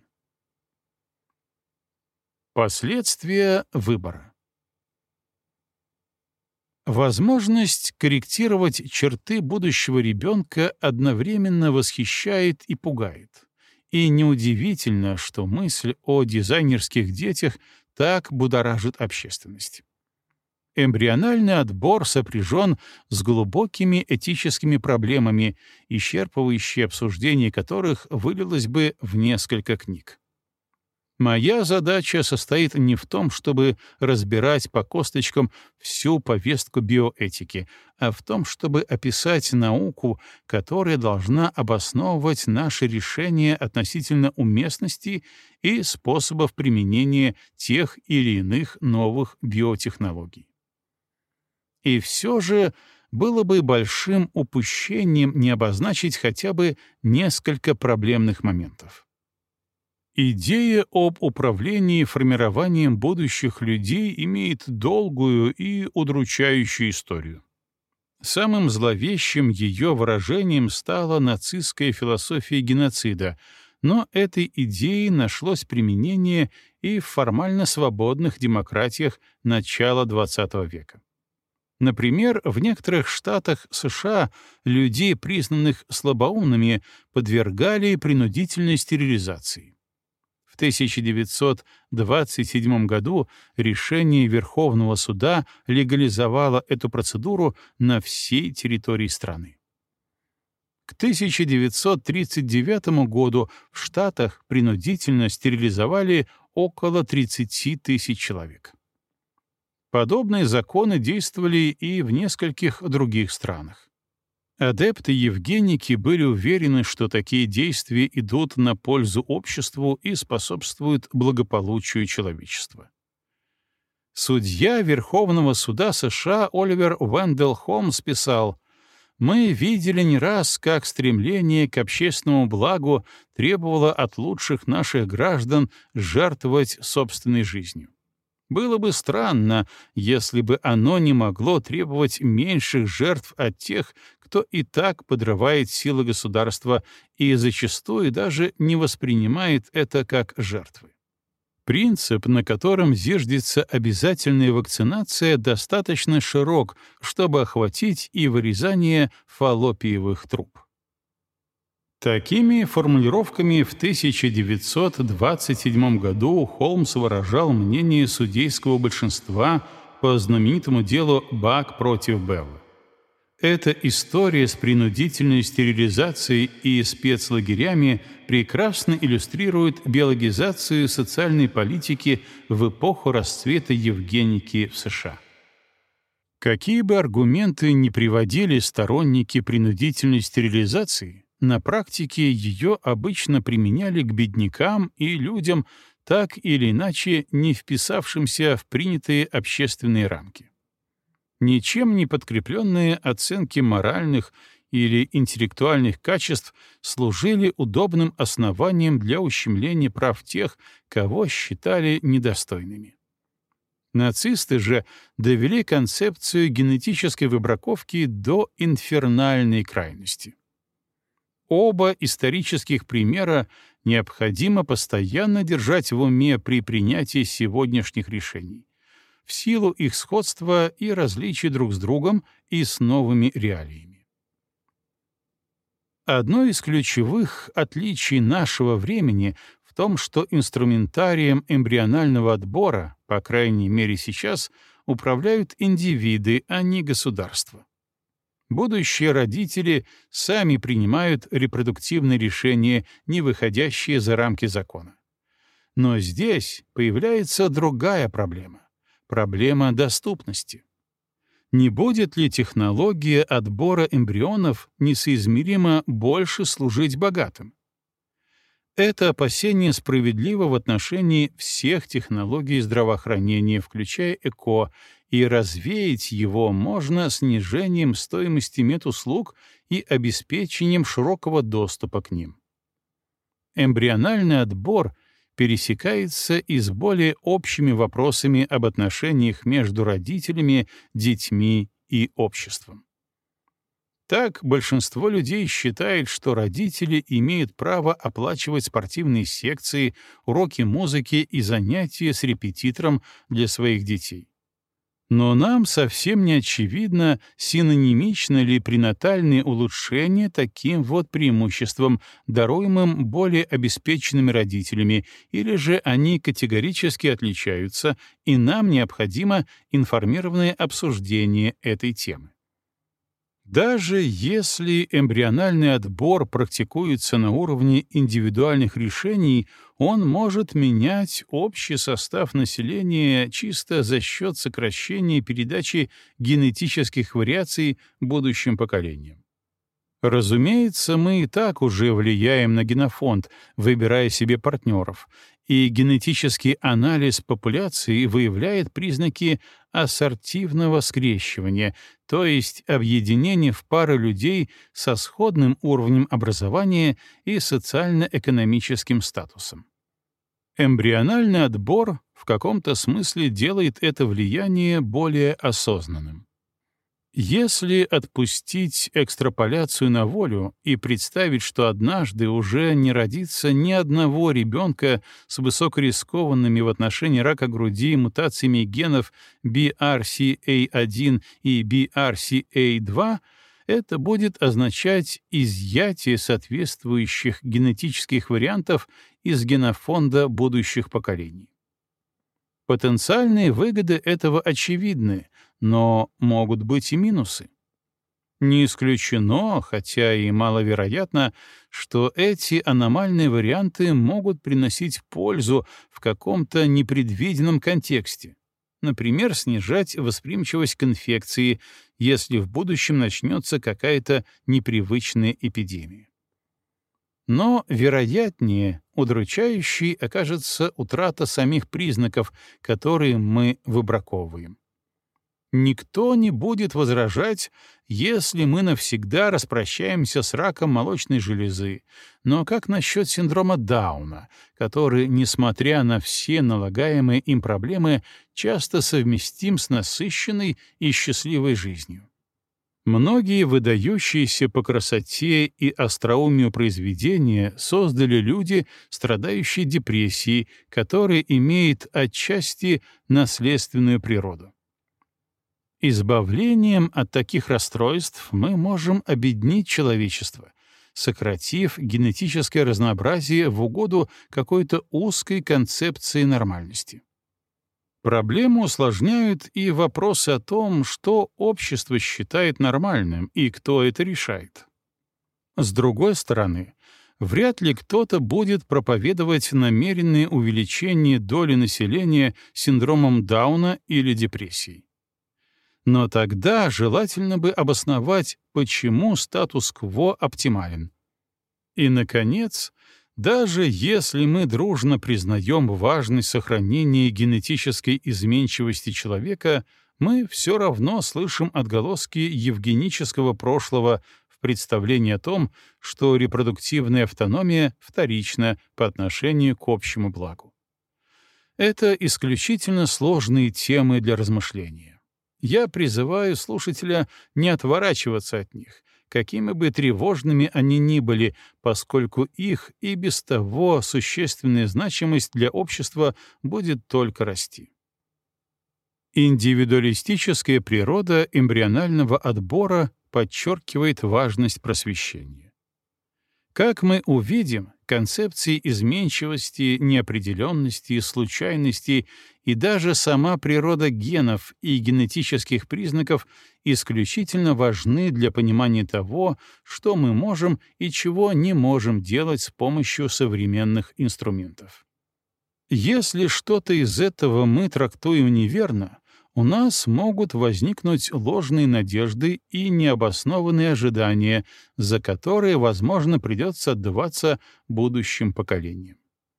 Последствия выбора. Возможность корректировать черты будущего ребенка одновременно восхищает и пугает. И неудивительно, что мысль о дизайнерских детях так будоражит общественность. Эмбриональный отбор сопряжен с глубокими этическими проблемами, исчерпывающее обсуждение которых вылилось бы в несколько книг. Моя задача состоит не в том, чтобы разбирать по косточкам всю повестку биоэтики, а в том, чтобы описать науку, которая должна обосновывать наши решения относительно уместности и способов применения тех или иных новых биотехнологий. И все же было бы большим упущением не обозначить хотя бы несколько проблемных моментов. Идея об управлении формированием будущих людей имеет долгую и удручающую историю. Самым зловещим ее выражением стала нацистская философия геноцида, Но этой идее нашлось применение и в формально свободных демократиях начала XX века. Например, в некоторых штатах США людей, признанных слабоумными, подвергали принудительной стерилизации. В 1927 году решение Верховного суда легализовало эту процедуру на всей территории страны. К 1939 году в Штатах принудительно стерилизовали около 30 тысяч человек. Подобные законы действовали и в нескольких других странах. Адепты Евгеники были уверены, что такие действия идут на пользу обществу и способствуют благополучию человечества. Судья Верховного суда США Оливер Вендell Холмс писал: «Мы видели не раз, как стремление к общественному благу требовало от лучших наших граждан жертвовать собственной жизнью. Было бы странно, если бы оно не могло требовать меньших жертв от тех, кто и так подрывает силы государства и зачастую даже не воспринимает это как жертвы. Принцип, на котором зиждется обязательная вакцинация, достаточно широк, чтобы охватить и вырезание фаллопиевых труб». Такими формулировками в 1927 году Холмс выражал мнение судейского большинства по знаменитому делу Бак против Беллы. Эта история с принудительной стерилизацией и спецлагерями прекрасно иллюстрирует биологизацию социальной политики в эпоху расцвета Евгеники в США. Какие бы аргументы ни приводили сторонники принудительной стерилизации, на практике ее обычно применяли к беднякам и людям, так или иначе не вписавшимся в принятые общественные рамки. Ничем не подкрепленные оценки моральных или интеллектуальных качеств служили удобным основанием для ущемления прав тех, кого считали недостойными. Нацисты же довели концепцию генетической выбраковки до инфернальной крайности. Оба исторических примера необходимо постоянно держать в уме при принятии сегодняшних решений, в силу их сходства и различий друг с другом и с новыми реалиями. Одно из ключевых отличий нашего времени в том, что инструментарием эмбрионального отбора, по крайней мере сейчас, управляют индивиды, а не государства. Будущие родители сами принимают репродуктивные решения, не выходящие за рамки закона. Но здесь появляется другая проблема — проблема доступности. Не будет ли технология отбора эмбрионов несоизмеримо больше служить богатым? Это опасение справедливо в отношении всех технологий здравоохранения, включая ЭКО, и развеять его можно снижением стоимости медуслуг и обеспечением широкого доступа к ним. Эмбриональный отбор пересекается и с более общими вопросами об отношениях между родителями, детьми и обществом. Так, большинство людей считает, что родители имеют право оплачивать спортивные секции, уроки музыки и занятия с репетитором для своих детей. Но нам совсем не очевидно, синонимично ли пренатальные улучшения таким вот преимуществом, даруемым более обеспеченными родителями, или же они категорически отличаются, и нам необходимо информированное обсуждение этой темы. Даже если эмбриональный отбор практикуется на уровне индивидуальных решений, он может менять общий состав населения чисто за счет сокращения передачи генетических вариаций будущим поколениям. Разумеется, мы и так уже влияем на генофонд, выбирая себе партнеров, и генетический анализ популяции выявляет признаки ассортивного скрещивания, то есть объединения в пары людей со сходным уровнем образования и социально-экономическим статусом. Эмбриональный отбор в каком-то смысле делает это влияние более осознанным. Если отпустить экстраполяцию на волю и представить, что однажды уже не родится ни одного ребенка с высокорискованными в отношении рака груди мутациями генов BRCA1 и BRCA2, это будет означать изъятие соответствующих генетических вариантов из генофонда будущих поколений. Потенциальные выгоды этого очевидны, но могут быть и минусы. Не исключено, хотя и маловероятно, что эти аномальные варианты могут приносить пользу в каком-то непредвиденном контексте. Например, снижать восприимчивость к инфекции, если в будущем начнется какая-то непривычная эпидемия. Но, вероятнее, удручающей окажется утрата самих признаков, которые мы выбраковываем. Никто не будет возражать, если мы навсегда распрощаемся с раком молочной железы, но как насчет синдрома Дауна, который, несмотря на все налагаемые им проблемы, часто совместим с насыщенной и счастливой жизнью? Многие выдающиеся по красоте и остроумию произведения создали люди, страдающие депрессией, которая имеет отчасти наследственную природу. Избавлением от таких расстройств мы можем обеднить человечество, сократив генетическое разнообразие в угоду какой-то узкой концепции нормальности. Проблему усложняют и вопросы о том, что общество считает нормальным и кто это решает. С другой стороны, вряд ли кто-то будет проповедовать намеренное увеличение доли населения с синдромом Дауна или депрессией. Но тогда желательно бы обосновать, почему статус-кво оптимален. И, наконец, даже если мы дружно признаем важность сохранения генетической изменчивости человека, мы все равно слышим отголоски евгенического прошлого в представлении о том, что репродуктивная автономия вторична по отношению к общему благу. Это исключительно сложные темы для размышления. Я призываю слушателя не отворачиваться от них, какими бы тревожными они ни были, поскольку их и без того существенная значимость для общества будет только расти. Индивидуалистическая природа эмбрионального отбора подчеркивает важность просвещения. Как мы увидим, концепции изменчивости, неопределенности, случайности и даже сама природа генов и генетических признаков исключительно важны для понимания того, что мы можем и чего не можем делать с помощью современных инструментов. Если что-то из этого мы трактуем неверно, у нас могут возникнуть ложные надежды и необоснованные ожидания, за которые, возможно, придется отдаваться будущим поколениям.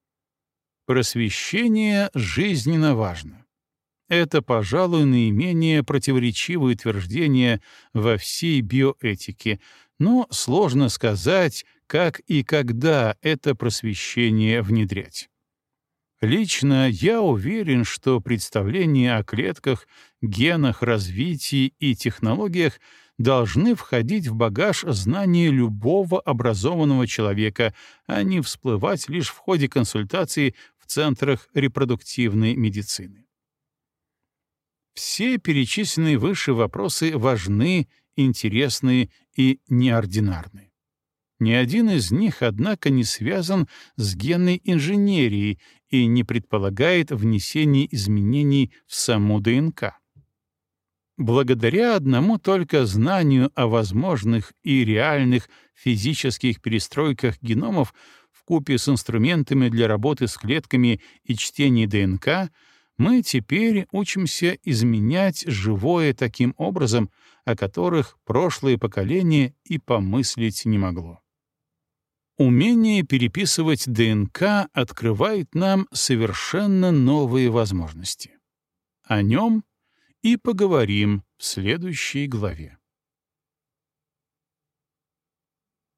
Просвещение жизненно важно. Это, пожалуй, наименее противоречивое утверждение во всей биоэтике, но сложно сказать, как и когда это просвещение внедрять. Лично я уверен, что представления о клетках, генах, развитии и технологиях должны входить в багаж знания любого образованного человека, а не всплывать лишь в ходе консультаций в центрах репродуктивной медицины. Все перечисленные выше вопросы важны, интересны и неординарны. Ни один из них, однако, не связан с генной инженерией и не предполагает внесение изменений в саму ДНК. Благодаря одному только знанию о возможных и реальных физических перестройках геномов вкупе с инструментами для работы с клетками и чтения ДНК мы теперь учимся изменять живое таким образом, о которых прошлое поколение и помыслить не могло. Умение переписывать ДНК открывает нам совершенно новые возможности. О нем и поговорим в следующей главе.